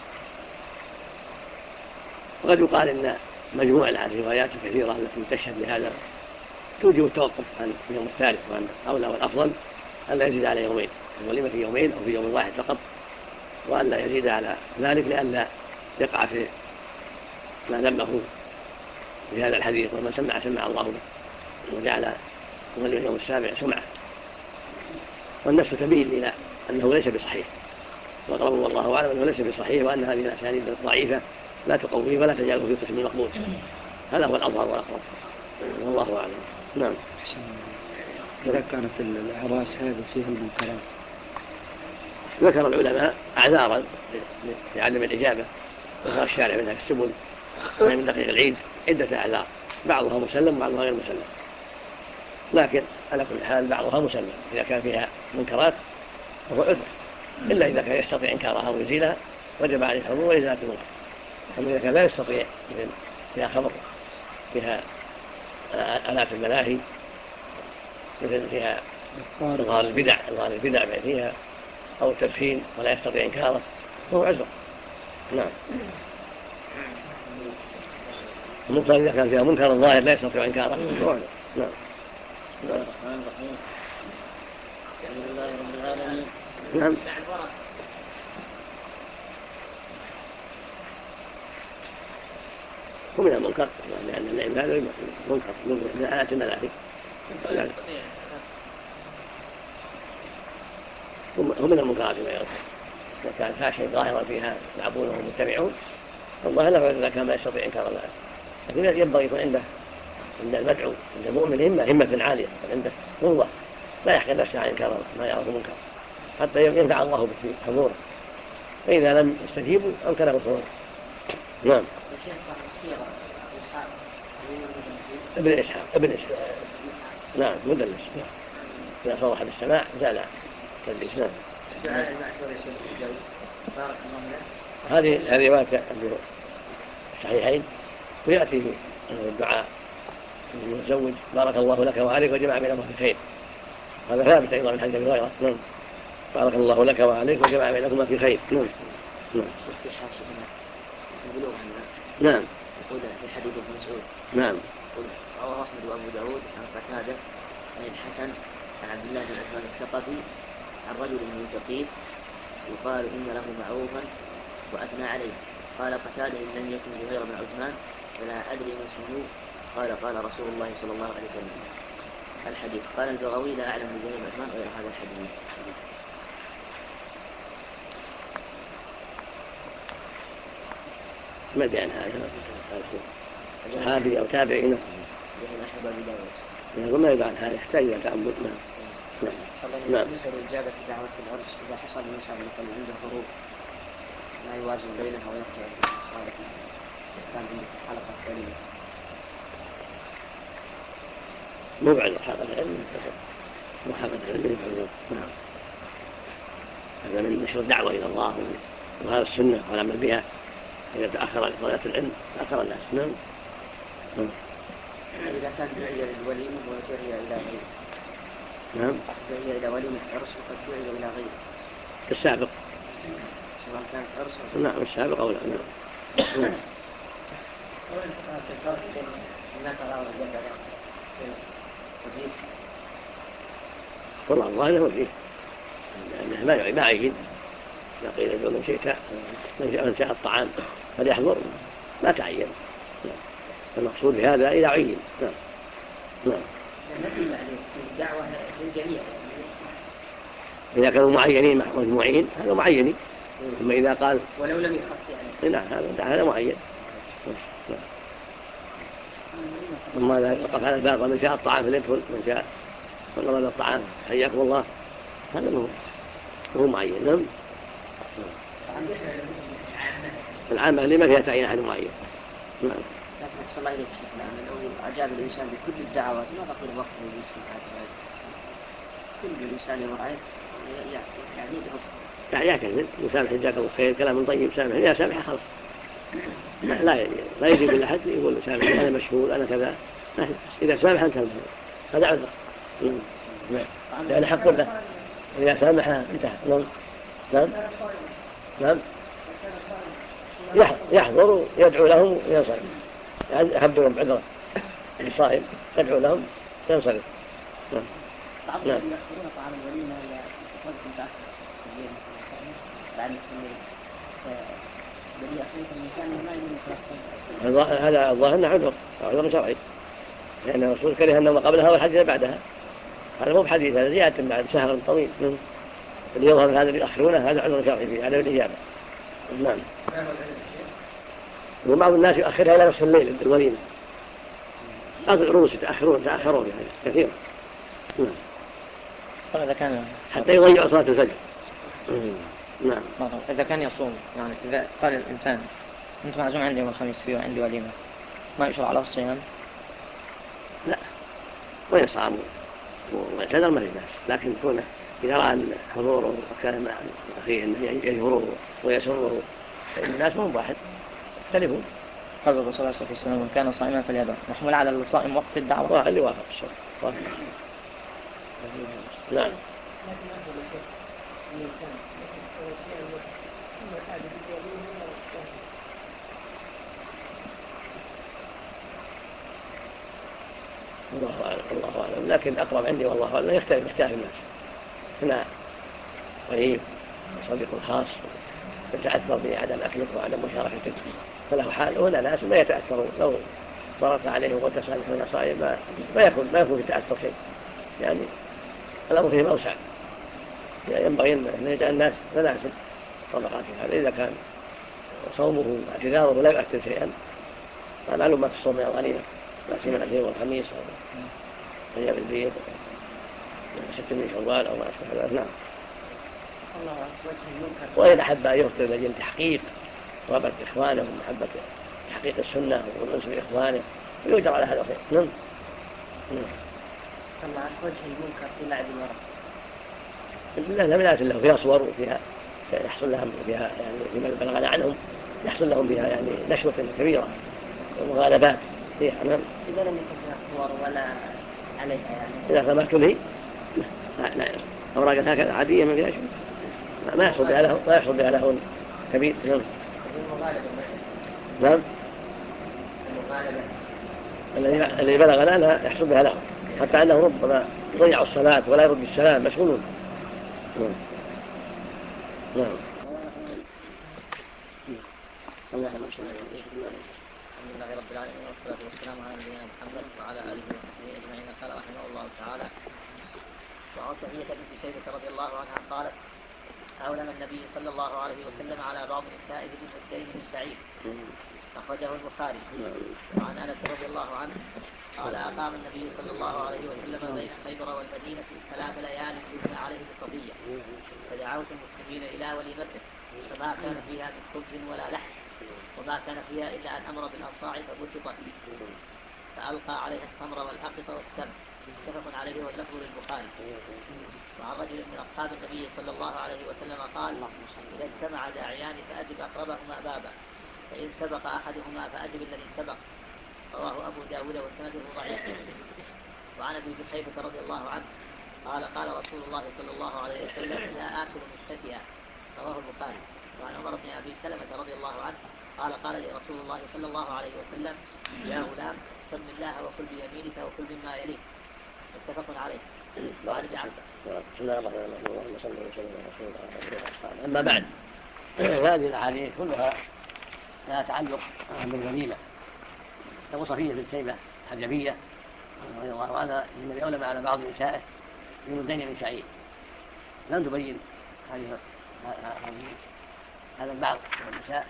[SPEAKER 1] وقد يقال إن مجموع الروايات الكثيرة التي تشهد لهذا توجب التوقف عن اليوم الثالث، وأن أولى والأفضل ألا يزيد على يومين، الوليمة في يومين أو في يوم واحد فقط، وألا يزيد على ذلك لئلا يقع في ما ذمه في هذا الحديث، ومن سمع الله به، وجعل اليوم السابع سمعة. والنفس تميل إلى أنه ليس بصحيح، وأقرب والله أعلم أنه ليس بصحيح، وأن هذه الأسانيد ضعيفة لا تقويه ولا تجعله في قسم المقبول. هذا هو الأظهر والأقرب والله أعلم. نعم.
[SPEAKER 3] إذا كانت الأعراس هذه فيها المنكرات،
[SPEAKER 1] ذكر العلماء أعذارا لعدم الإجابة، ذكر الشارع منها في السبل من دقيق العيد عدة أعذار، بعضها مسلم وبعضها غير مسلم، لكن على كل حال بعضها مسلم. إذا كان فيها منكرات فهو عذر، إلا إذا كان يستطيع إنكارها ويزيلها وجب عليه الحضور وإزالة المنكر. أما إذا كان لا يستطيع، فيها خبر، فيها آلات الملاهي، مثل فيها إظهار البدع فيها أو التدخين ولا يستطيع إنكاره فهو عذر. نعم. المنكر إذا كان فيها منكر الظاهر لا يستطيع إنكاره فهو عذر. نعم.
[SPEAKER 2] الرحمن الرحيم. الحمد لله رب العالمين.
[SPEAKER 1] نعم. ومن المنكر لأن اللعب هذا منكر من آلات الملاهي، ومن المنكرات ما يرفع. إذا كان فاشل ظاهرا فيها يلعبون وهم متبعون الله لا يعلم كان ما يستطيع إنكار الله، لكن ينبغي يكون عند المدعو عند المؤمن همة عالية، عنده قوة لا يحقر نفسه عن إنكار ما يعرف منكر حتى ينفع الله به في حضوره، فإذا لم يستجيبوا أنكره الحضور. نعم. ابن إسحاق نعم مدلس. إذا صرح بالسماع زال تدليس. نعم. هذه رواية الصحيحين، ويأتي الدعاء المتزوج بارك الله لك وعليك وجمع بينكم في خير، هذا ثابت أيضا من حديث أبي هريرة. نعم. بارك الله لك وعليك وجمع بينكما في خير. نعم. نعم.
[SPEAKER 2] في حاشة هنا البلوغ هنا.
[SPEAKER 1] نعم.
[SPEAKER 2] يقول في حديث ابن مسعود.
[SPEAKER 1] نعم.
[SPEAKER 2] يقول رواه أحمد وأبو داود عن قتادة عن الحسن عن عبد الله بن عثمان الثقفي عن رجل من ثقيف يقال إن له معروفا وأثنى عليه. قال قتادة إن لم يكن زهير بن عثمان فلا أدري ما اسمه. قال رسول الله صلى الله عليه وسلم. الحديث. قال البغوي لا أعلم من زهير بن عثمان غير هذا الحديث.
[SPEAKER 1] ما أدري عن هذا صحابي أو تابعين. ما يدعى عن هذا يحتاج إلى تأمل.
[SPEAKER 2] نعم. بالنسبة لإجابة دعوة العرس إذا حصل الإنسان مثلا عنده ظروف لا يوازن بينها ويرجع إلى الصالح كان عنده حلقة كريمة
[SPEAKER 1] موعد حلقة العلم وحلقة العلم. نعم. هذا من نشر الدعوة إلى الله وهذا السنة والعمل بها. إذا تأخر صلاة العلم تأخر الناس. نعم.
[SPEAKER 2] إذا كان دعي للوليمة ودعي إلى غيره.
[SPEAKER 1] نعم.
[SPEAKER 2] دعي إلى وليمة عرس وقد دعي إلى غيره.
[SPEAKER 1] السابق.
[SPEAKER 2] سواء كان عرس.
[SPEAKER 1] نعم السابق أو لا. نعم. والله الظاهر هو فيه لأنه ما عين. إذا قيل من شئت من شاء الطعام فليحضر ما تعين. المقصود بهذا إذا عين. نعم.
[SPEAKER 2] الدعوة للجميع
[SPEAKER 1] إذا كانوا معينين مجموعين هذا معينين. ثم إذا قال
[SPEAKER 2] ولو لم يخف يعني.
[SPEAKER 1] نعم هذا معين. ثم إذا وقف على الباب ومن شاء الطعام فليدخل من شاء فنرد الطعام حياكم الله هذا هو معين. نعم. العامة اللي ما فيها تعيين أحد معين. نعم.
[SPEAKER 2] لكن صلى الله عليه وسلم لو أجاب الإنسان بكل الدعوات ما تقول وقت للإنسان كل الإنسان يرعيه
[SPEAKER 1] يعني يعتذر يسامح جزاك الله خير كلام طيب سامح يا سامح خلاص. لا يجيب إلا حد يقول سامح أنا مشغول أنا كذا. إذا سامح أنت هذا عذر. يعني حق له إذا سامح انتهى. نعم. يحضر يدعو لهم وينصرف. يحضرهم بعذره الصائم يدعو لهم وينصرف.
[SPEAKER 2] نعم. يأخذون طعام الوليمة إلى وقت متأخر بعد السنين بل يأخذون المكان ما يمكن
[SPEAKER 1] هذا الظاهر أنه عذر شرعي لأن الرسول كره أنه قبلها والحديث بعدها. هذا مو بحديث هذا زيادة بعد شهر طويل. اللي يظهر هذا اللي يأخرونه هذا عذر شرعي في عدم الإجابة. نعم. وبعض الناس يؤخرها إلى نصف الليل الوليمة. بعض العروس يتأخرون يعني كثيرا.
[SPEAKER 2] إذا كان
[SPEAKER 1] حتى يضيع صلاة الفجر. نعم.
[SPEAKER 2] إذا كان يصوم يعني إذا قال الإنسان أنت معزوم عندي يوم الخميس فيه وعندي وليمة ما يشرع على الصيام؟
[SPEAKER 1] لا ويصام ويعتذر ما في بأس لكن كونه إذا رأى أن حضوره وكان مع أخيه أنه يجبره ويسره الناس مهم واحد يختلفون.
[SPEAKER 2] قال الرسول صلى الله عليه وسلم من كان صائما فليدعو محمول على الصائم وقت الدعوة
[SPEAKER 1] اللي وافق الصوم. نعم. الله أعلم لكن أقرب عندي والله أعلم يختلف الناس. هنا قريب صديق خاص يتأثر بعدم أكلك وعدم مشاركتك فله حال وهنا ناس ما يتأثرون لو ضربت عليه وقلت سالفنا صائم ما يكون في تأثر شيء يعني الأمر فيه أوسع. يعني ينبغي أن يجعل الناس مناسب طبقات هذا إذا كان صومه واعتذاره لا يؤثر شيئا معلوم ما في الصوم من الغنيمة لا سيما الاثنين والخميس أو أيام البيت 6 من شوال أو ما أشبه ذلك. نعم. وإن أحب أن يفطر لأجل تحقيق رغبة إخوانه ومحبة تحقيق السنة والأنس بإخوانه ويؤجر على هذا الخير. نعم.
[SPEAKER 2] كما وجه المنكر في لعب الورق
[SPEAKER 1] لا ملات له فيها صور وفيها يحصل لهم فيها يعني فيما بلغنا عنهم يحصل لهم بها يعني نشوة كبيرة ومغالبات فيها. نعم.
[SPEAKER 2] إذا لم يكن فيها صور ولا عليها يعني
[SPEAKER 1] إذا كما تلهي لا أوراق هكذا عادية ما فيها شيء ما يحصل بها لهم كبير.
[SPEAKER 3] المغالبة
[SPEAKER 1] نعم.
[SPEAKER 3] المغالبة
[SPEAKER 1] الذي بلغ لا يحصل بها له، حتى أنه ربما ضيع الصلاة ولا يرد السلام، مشغولون. نعم.
[SPEAKER 2] الحمد لله رب العالمين والصلاة والسلام على نبينا محمد وعلى آله وصحبه أجمعين. قال رحمه الله تعالى: وعن صفية بنت شيبة رضي الله عنها قالت: أولم النبي صلى الله عليه وسلم على بعض نسائه بالمدين من شعير، أخرجه البخاري. وعن أنس رضي الله عنه قال: أقام النبي صلى الله عليه وسلم بين خيبر والمدينة 3 ليال يثنى عليه بصفية، فدعوت المسلمين إلى وليمته، فما كان فيها من خبز ولا لحم، وما كان فيها إلا أن أمر بالأنصاع فبسطت، فألقى عليها التمر والأقط والسمن، متفق عليه واللفظ للبخاري. وعن رجل من أصحاب النبي صلى الله عليه وسلم قال: إذا اجتمع داعيان فأجب أقربهما بابا، فإن سبق أحدهما فأجب الذي سبق. رواه أبو داود وسنده ضعيف. وعن أبي جحيفة رضي الله عنه قال: قال رسول الله صلى الله عليه وسلم: لا آكل مشتكيا. رواه البخاري. وعن عمر بن أبي سلمة رضي الله عنه قال: قال لي رسول الله صلى الله عليه وسلم: يا غلام، سم الله وكل بيمينك وكل مما يليك، متفق عليه. وعن ابن عباس.
[SPEAKER 1] بسم الله الرحمن الرحيم. اللهم صل وسلم على رسول الله. أما بعد، هذه الأحاديث كلها لها تعلق بالغنيمة. أبو صفية بنت شيبة الحجبية رضي الله عنها النبي أولم على بعض نسائه بمدين من شعير. لم تبين هذا البعض من النساء،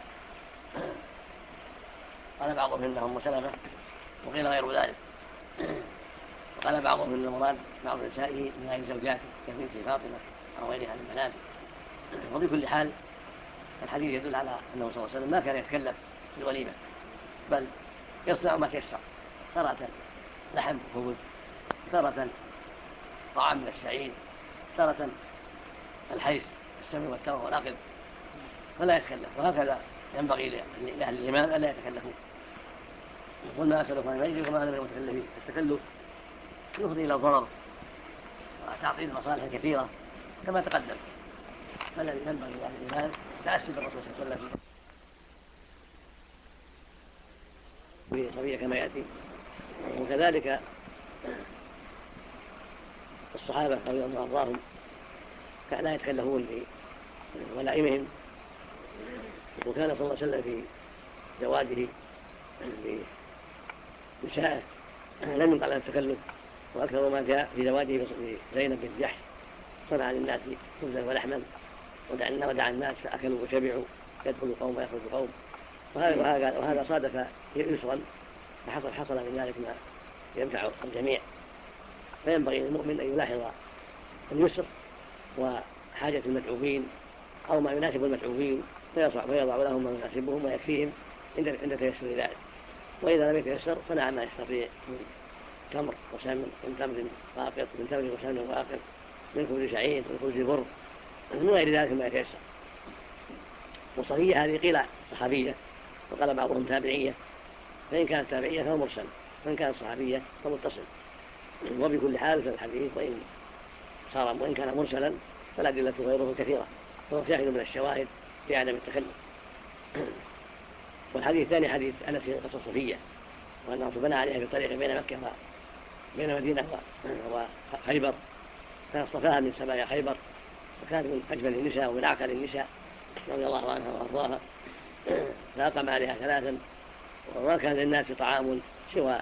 [SPEAKER 1] قال بعضهم إنه أم سلمة وقيل غير ذلك، وقال بعضهم إن المراد بعض نسائه من غير زوجاته كبنت فاطمة أو غيرها من بناته. وبكل حال الحديث يدل على أنه صلى الله عليه وسلم ما كان يتكلف في الوليمة، بل يصنع ما تيسر، تارة لحم وخبز، تارة طعام من الشعير، تارة الحيس السمن والتمر والعقد، فلا يتكلف. وهكذا ينبغي لأهل الإيمان ألا يتكلفوا. قل ما أسألكم عن الميت وما أنا من المتكلفين. التكلف يفضي إلى الضرر وتعطيل المصالح الكثيرة كما تقدم، فالذي ينبغي لأهل الإيمان تأسي بالرسول صلى الله عليه وسلم بصفية كما يأتي. وكذلك الصحابة رضي الله عنهم لا يتكلفون بولائمهم، وكان صلى الله عليه وسلم في زواجه بنسائه لم ينطق على التكلف، وأكثر ما جاء في زواجه بزينب بنت جحش صنع للناس خبزا ولحما ودعا الناس فأكلوا وشبعوا، يدخل قوم ويخرج قوم، وهذا صادف يسرا، فحصل من ذلك ما ينفع الجميع. فينبغي للمؤمن أن يلاحظ اليسر وحاجة المتعوبين أو ما يناسب المتعوبين، فيضع لهم ما يناسبهم ويكفيهم عند تيسر ذلك. وإذا لم يتيسر فنع ما يستطيع من تمر وسمن، من تمر واقط، من تمر وسمن واقط، من خبز شعير، من خبز بر، من غير ذلك ما يتيسر. وصفية هذه قيل صحابية، وقال بعضهم تابعية، فإن كانت تابعية فهو مرسل، وإن كانت صحابية فمتصل. وبكل حال فالحديث وإن كان مرسلا فالأدلة غيره كثيرة، فهو شاهد من الشواهد في عدم التكلف. والحديث الثاني حديث أنس في قصة صفية، وأنه بنى عليها في الطريق بين مكة وبين مدينة وخيبر، فاصطفاها من سبايا خيبر، وكانت من أجمل النساء ومن أعقل النساء رضي الله عنها وأرضاها، فأقام عليها 3، وما كان للناس طعام سوى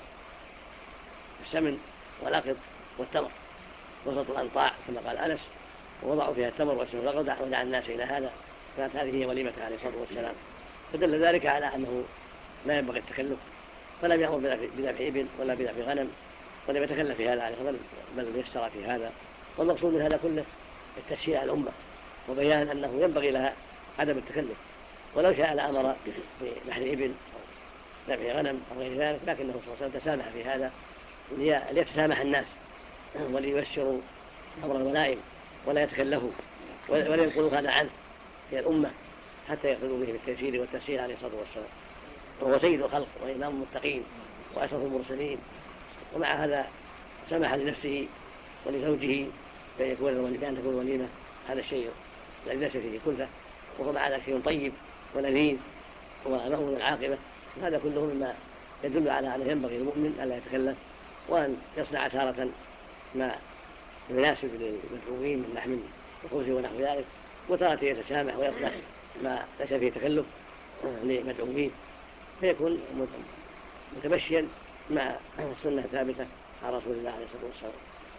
[SPEAKER 1] السمن والعقد والتمر، وسط الأنطاع كما قال أنس، ووضعوا فيها التمر والسمن والعقد ودعا الناس إلى هذا، كانت هذه هي وليمته عليه الصلاة والسلام. فدل ذلك على أنه لا ينبغي التكلف، فلم يأمر بذبح إبل ولا بذبح غنم، ولم يتكلف في هذا عليه الصلاة والسلام، بل يسر في هذا. والمقصود من هذا كله التسهيل على الأمة وبيان أنه ينبغي لها عدم التكلف، ولو شاء لأمر بنحر إبل أو ذبح غنم أو غير ذلك، لكنه صلى الله عليه وسلم تسامح في هذا ليتسامح الناس وليبشروا أمر الولائم ولا يتكلفوا ولا ينقلوا هذا عنه في الأمة حتى يأخذوا به بالتيسير والتسهيل عليه الصلاة والسلام. وهو سيد الخلق وإمام المتقين وأشرف المرسلين، ومع هذا سمح لنفسه ولزوجه بأن تكون الوليمة هذا الشيء الذي ليس فيه كلفة، وهو مع ذلك شيء طيب ولذيذ ومأمون العاقبة. هذا كله مما يدل على أنه ينبغي للمؤمن ألا يتكلف، وأن يصنع تارة ما يناسب للمدعوين من لحم الخبز ونحو ذلك، وتارة يتسامح ويصنع ما ليس فيه تكلف للمدعوين، فيكون متمشيا مع السنة الثابتة عن رسول الله عليه الصلاة والسلام.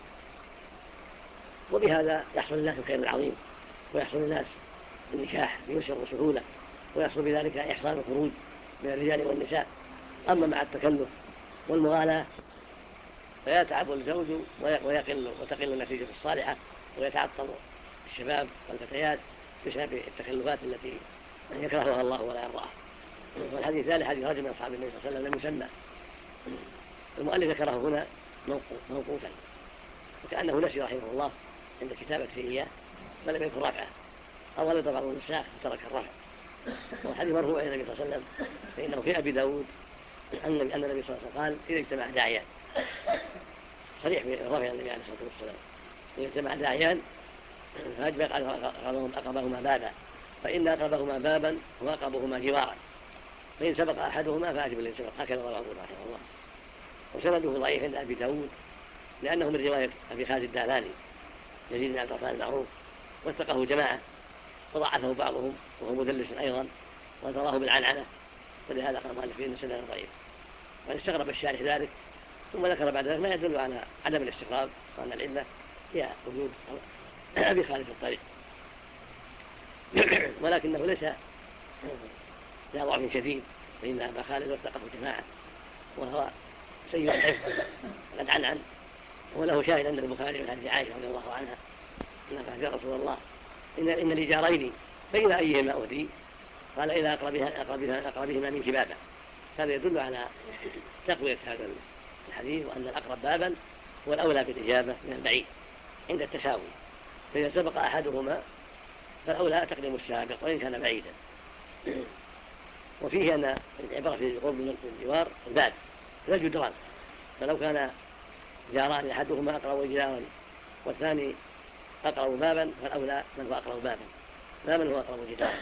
[SPEAKER 1] وبهذا يحصل الناس الخير العظيم، ويحصل الناس النكاح بيسر وسهولة، ويحصل بذلك إحصان الخروج من الرجال والنساء. أما مع التكلف والمغالاة فيتعب الزوج وتقل النتيجة الصالحة، ويتعطل الشباب والفتيات بسبب التكلفات التي يكرهها الله ولا يرضاها. والحديث الثالث حديث رجل من أصحاب النبي صلى الله عليه وسلم لم يسمى، المؤلف ذكره هنا موقوفا، وكأنه نسي رحمه الله عند كتابته إياه فلم يذكر رفعه، أو ولد بعض النساخ فترك الرفع. والحديث مرفوع إلى النبي صلى الله عليه وسلم، فإنه في أبي داود أن النبي صلى الله عليه وسلم قال: إذا اجتمع داعيان، صريح في رفع النبي عليه الصلاة والسلام، إذا اجتمع داعيان فأجمع أقربهما بابا، فإن أقربهما بابا وأقربهما جوارا، فإن سبق أحدهما فأجب الذي سبق. هكذا رواه رحمه الله. وسنده ضعيف عند أبي داود لأنه من رواية أبي خالد الدهلاني يزيد بن عبد الرحمن المعروف، واتقه جماعة وضعفه بعضهم وهو مدلس أيضا وتراه بالعنعنة، فلهذا قال المؤلف إن سنده ضعيف. واستغرب الشارح ذلك، ثم ذكر بعد ذلك ما يدل على عدم الاستغراب، وأن العلة هي وجود أبي خالد في الطريق، ولكنه ليس لا ضعف شديد، فإن أبا خالد واتقه جماعة وهو سيء الحفظ قد عنعن، وله شاهد عند البخاري من حديث عائشة رضي الله عنها أنها قالت: يا رسول الله إن لي جارين، فإلى أيهما أهدي؟ قال: إلى أقربهما منك بابا. هذا يدل على تقوية هذا الحديث، وأن الأقرب بابا هو الأولى بالإجابة من البعيد عند التساوي، فإذا سبق أحدهما فالأولى تقدم السابق وإن كان بعيدا. وفيه أن العبرة في قرب الجوار الباب لا جدران، فلو كان جاران أحدهما أقرب جدارا والثاني أقرب بابا فالأولى من هو أقرب بابا لا من هو أقرب جدارا.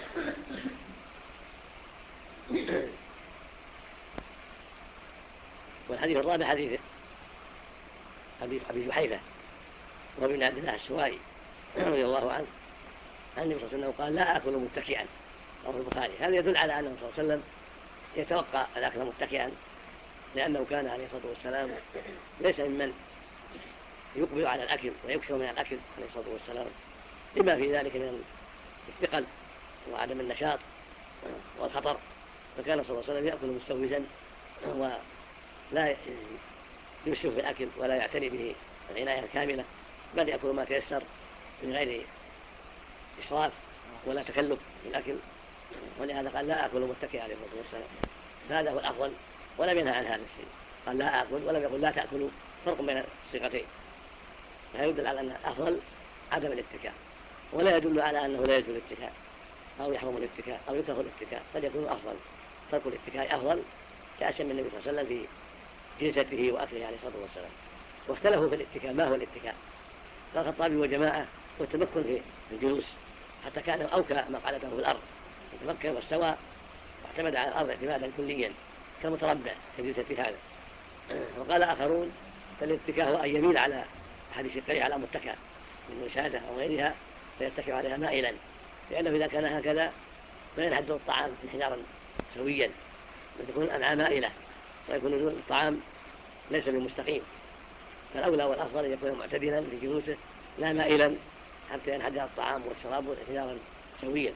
[SPEAKER 1] والحديث الرابع حديث أبي جحيفة وهو بن عبد الله السوائي رضي الله عنه عن النبي صلى الله عليه وسلم قال: لا آكل متكئا، رواه البخاري. هذا يدل على أنه صلى الله عليه وسلم يتوقع الأكل متكئا، لأنه كان عليه الصلاة والسلام ليس ممن يقبل على الأكل ويكثر من الأكل عليه الصلاة والسلام، لما في ذلك من الثقل وعدم النشاط والخطر، فكان صلى الله عليه وسلم يأكل مستوزا ولا يسرف في الأكل ولا يعتني به العناية الكاملة، بل يأكل ما تيسر من غير إسراف ولا تكلف في الأكل. ولهذا قال: لا آكل متكئا عليه الصلاة والسلام. هذا هو الأفضل، ولم ينهى عن هذا الشيء، قال: لا آكل ولم يقل لا تأكلوا، فرق بين الصيغتين. هذا يدل على أن الأفضل عدم الاتكاء، ولا يدل على أنه لا يجوز الاتكاء أو يحرم الاتكاء أو يكره الاتكاء، قد يكون أفضل، ترك الاتكاء أفضل، كأشم النبي صلى الله عليه وسلم في جلسته وأكله عليه الصلاة والسلام. واختلفوا في الاتكاء، ما هو الاتكاء؟ قال الخطابي وجماعة والتمكن في الجلوس، حتى كان أوكى مقعدته في الأرض، يتمكن واستوى واعتمد على الأرض اعتمادا كليا كمتربع كجلسة هذا. وقال آخرون: فالاتكاء هو أن يميل على أحد شقيه على متكأ من وسادة أو غيرها فيتكئ عليها مائلا، لأنه إذا كان هكذا فينحدر الطعام انحدارا سويا، وتكون الأمعاء مائلة ويكون الطعام ليس بمستقيم. فالأولى والأفضل أن يكون معتدلا في جلوسه لا مائلا حتى ينحدر الطعام والشراب انحدارا سويا.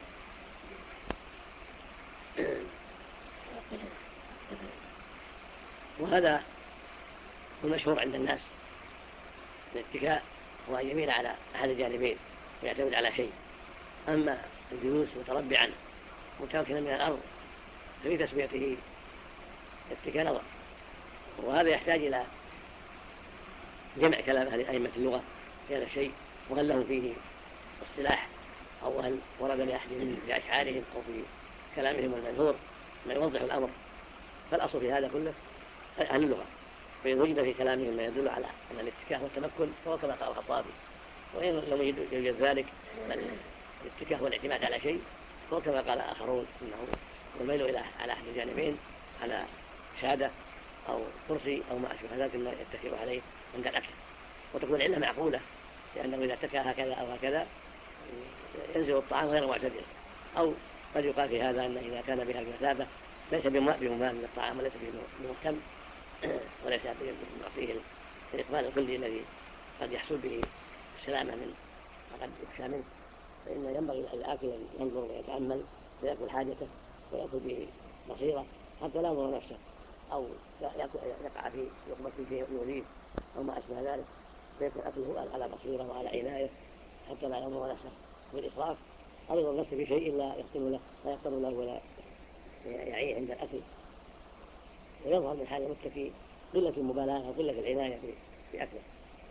[SPEAKER 1] وهذا هو المشهور عند الناس. الاتكاء هو أن يميل على أحد الجانبين ويعتمد على شيء، أما الجلوس متربعا متمكنا من الأرض ففي تسميته اتكاء نظر، وهذا يحتاج إلى جمع كلام أهل أئمة اللغة في هذا الشيء، وهل له فيه اصطلاح أو هل ورد لأحدهم في أشعارهم أو في كلامهم المنثور ما يوضح الأمر. فالأصل في هذا كله أهل اللغة، فإن وجد في كلامهم ما يدل على أن الاتكاء والتمكن فهو كما قال الخطابي، وإن لم يوجد ذلك الاتكاء هو الاعتماد على شيء وكما قال آخرون إنه الميل على أحد الجانبين على شادة أو كرسي أو ما أشبه ذلك ما يتكئ عليه عند الأكل، وتكون العلة معقولة، لأنه إذا اتكى هكذا أو هكذا ينزل الطعام غير معتدل. أو قد يقال في هذا أن إذا كان بها المثابة ليس بممال من الطعام وليس بمهتم وليس يعطيه الإقبال الكلي الذي قد يحصل به السلامة من قد يخشى منه، فإن ينبغي الآكل أن ينظر ويتأمل ويأكل حاجته ويأكل ببصيرة حتى لا يضر نفسه أو يقع في يقبل في شيء يؤذيه أو ما أشبه ذلك، فيكون أكله على بصيرة وعلى عناية حتى لا يضر نفسه بالإسراف أو يضر نفسه بشيء لا يقتل له ولا يعيه عند الأكل. ويظهر من حال المتكي قلة المبالاة وقلة العناية في أكله،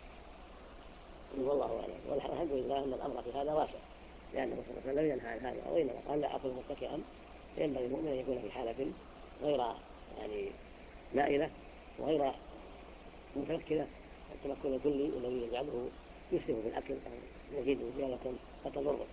[SPEAKER 1] والله أعلم. والحمد لله أن الأمر في هذا واسع، لأنه صلى الله عليه وسلم ينهى عن هذا، وإنما قال لا أكل متكئا، ينبغي المؤمن أن يكون في حالة غير مائلة وغير متمكنة التمكن الكلي الذي يجعله يسلم في الأكل أو يزيده زيادة قد تضره.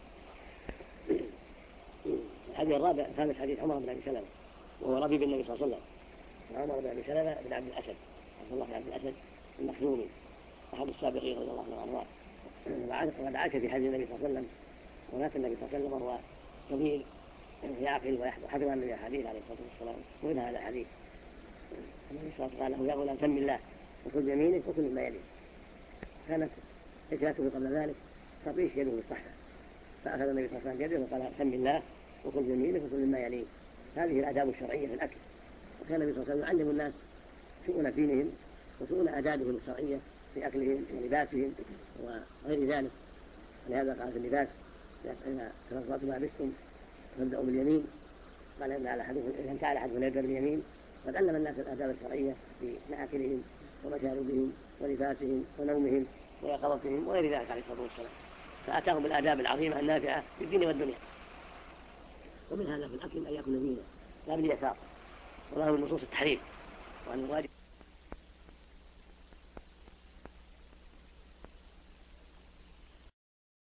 [SPEAKER 1] الحديث الرابع ثالث حديث عمر بن أبي سلمة وهو ربيب النبي صلى الله عليه وسلم، عمر بن أبي سلمة بن عبد الأسد عبد الله بن عبد الأسد المخزومي أحد السابقين رضي الله عنه، وقد عاش في حديث النبي صلى الله عليه وسلم، ومات النبي صلى الله عليه وسلم وهو كبير يعقل ويحفظ عن النبي الحديث عليه الصلاة والسلام. ومن هذا الحديث النبي صلى الله عليه وسلم قال له يا غلام سم الله وكل يمينك وكل مما يليك. كانت إكلاته قبل ذلك تطيش يده بالصحة، فأخذ النبي صلى الله عليه وسلم يده وقال سم الله وكل يمينك وكل مما يليك. هذه الآداب الشرعية في الأكل، وكان النبي صلى الله عليه وسلم يعلم الناس شؤون دينهم وشؤون آدابهم الشرعية في أكلهم ولباسهم وغير ذلك. ولهذا قال في اللباس إذا تفضلتم ما لبستم فابدأوا باليمين، قال إن كان أحدكم يبدأ باليمين. قد علم الناس الآداب الشرعية في مآكلهم ومشاربهم ولباسهم ونومهم ويقظتهم وغير ذلك عليه الصلاة والسلام، فأتاهم بالآداب العظيمة النافعة في الدين والدنيا. ومن هذا في الأكل أن يأكل يمينه لا باليسار، وله النصوص التحريم وأن الواجب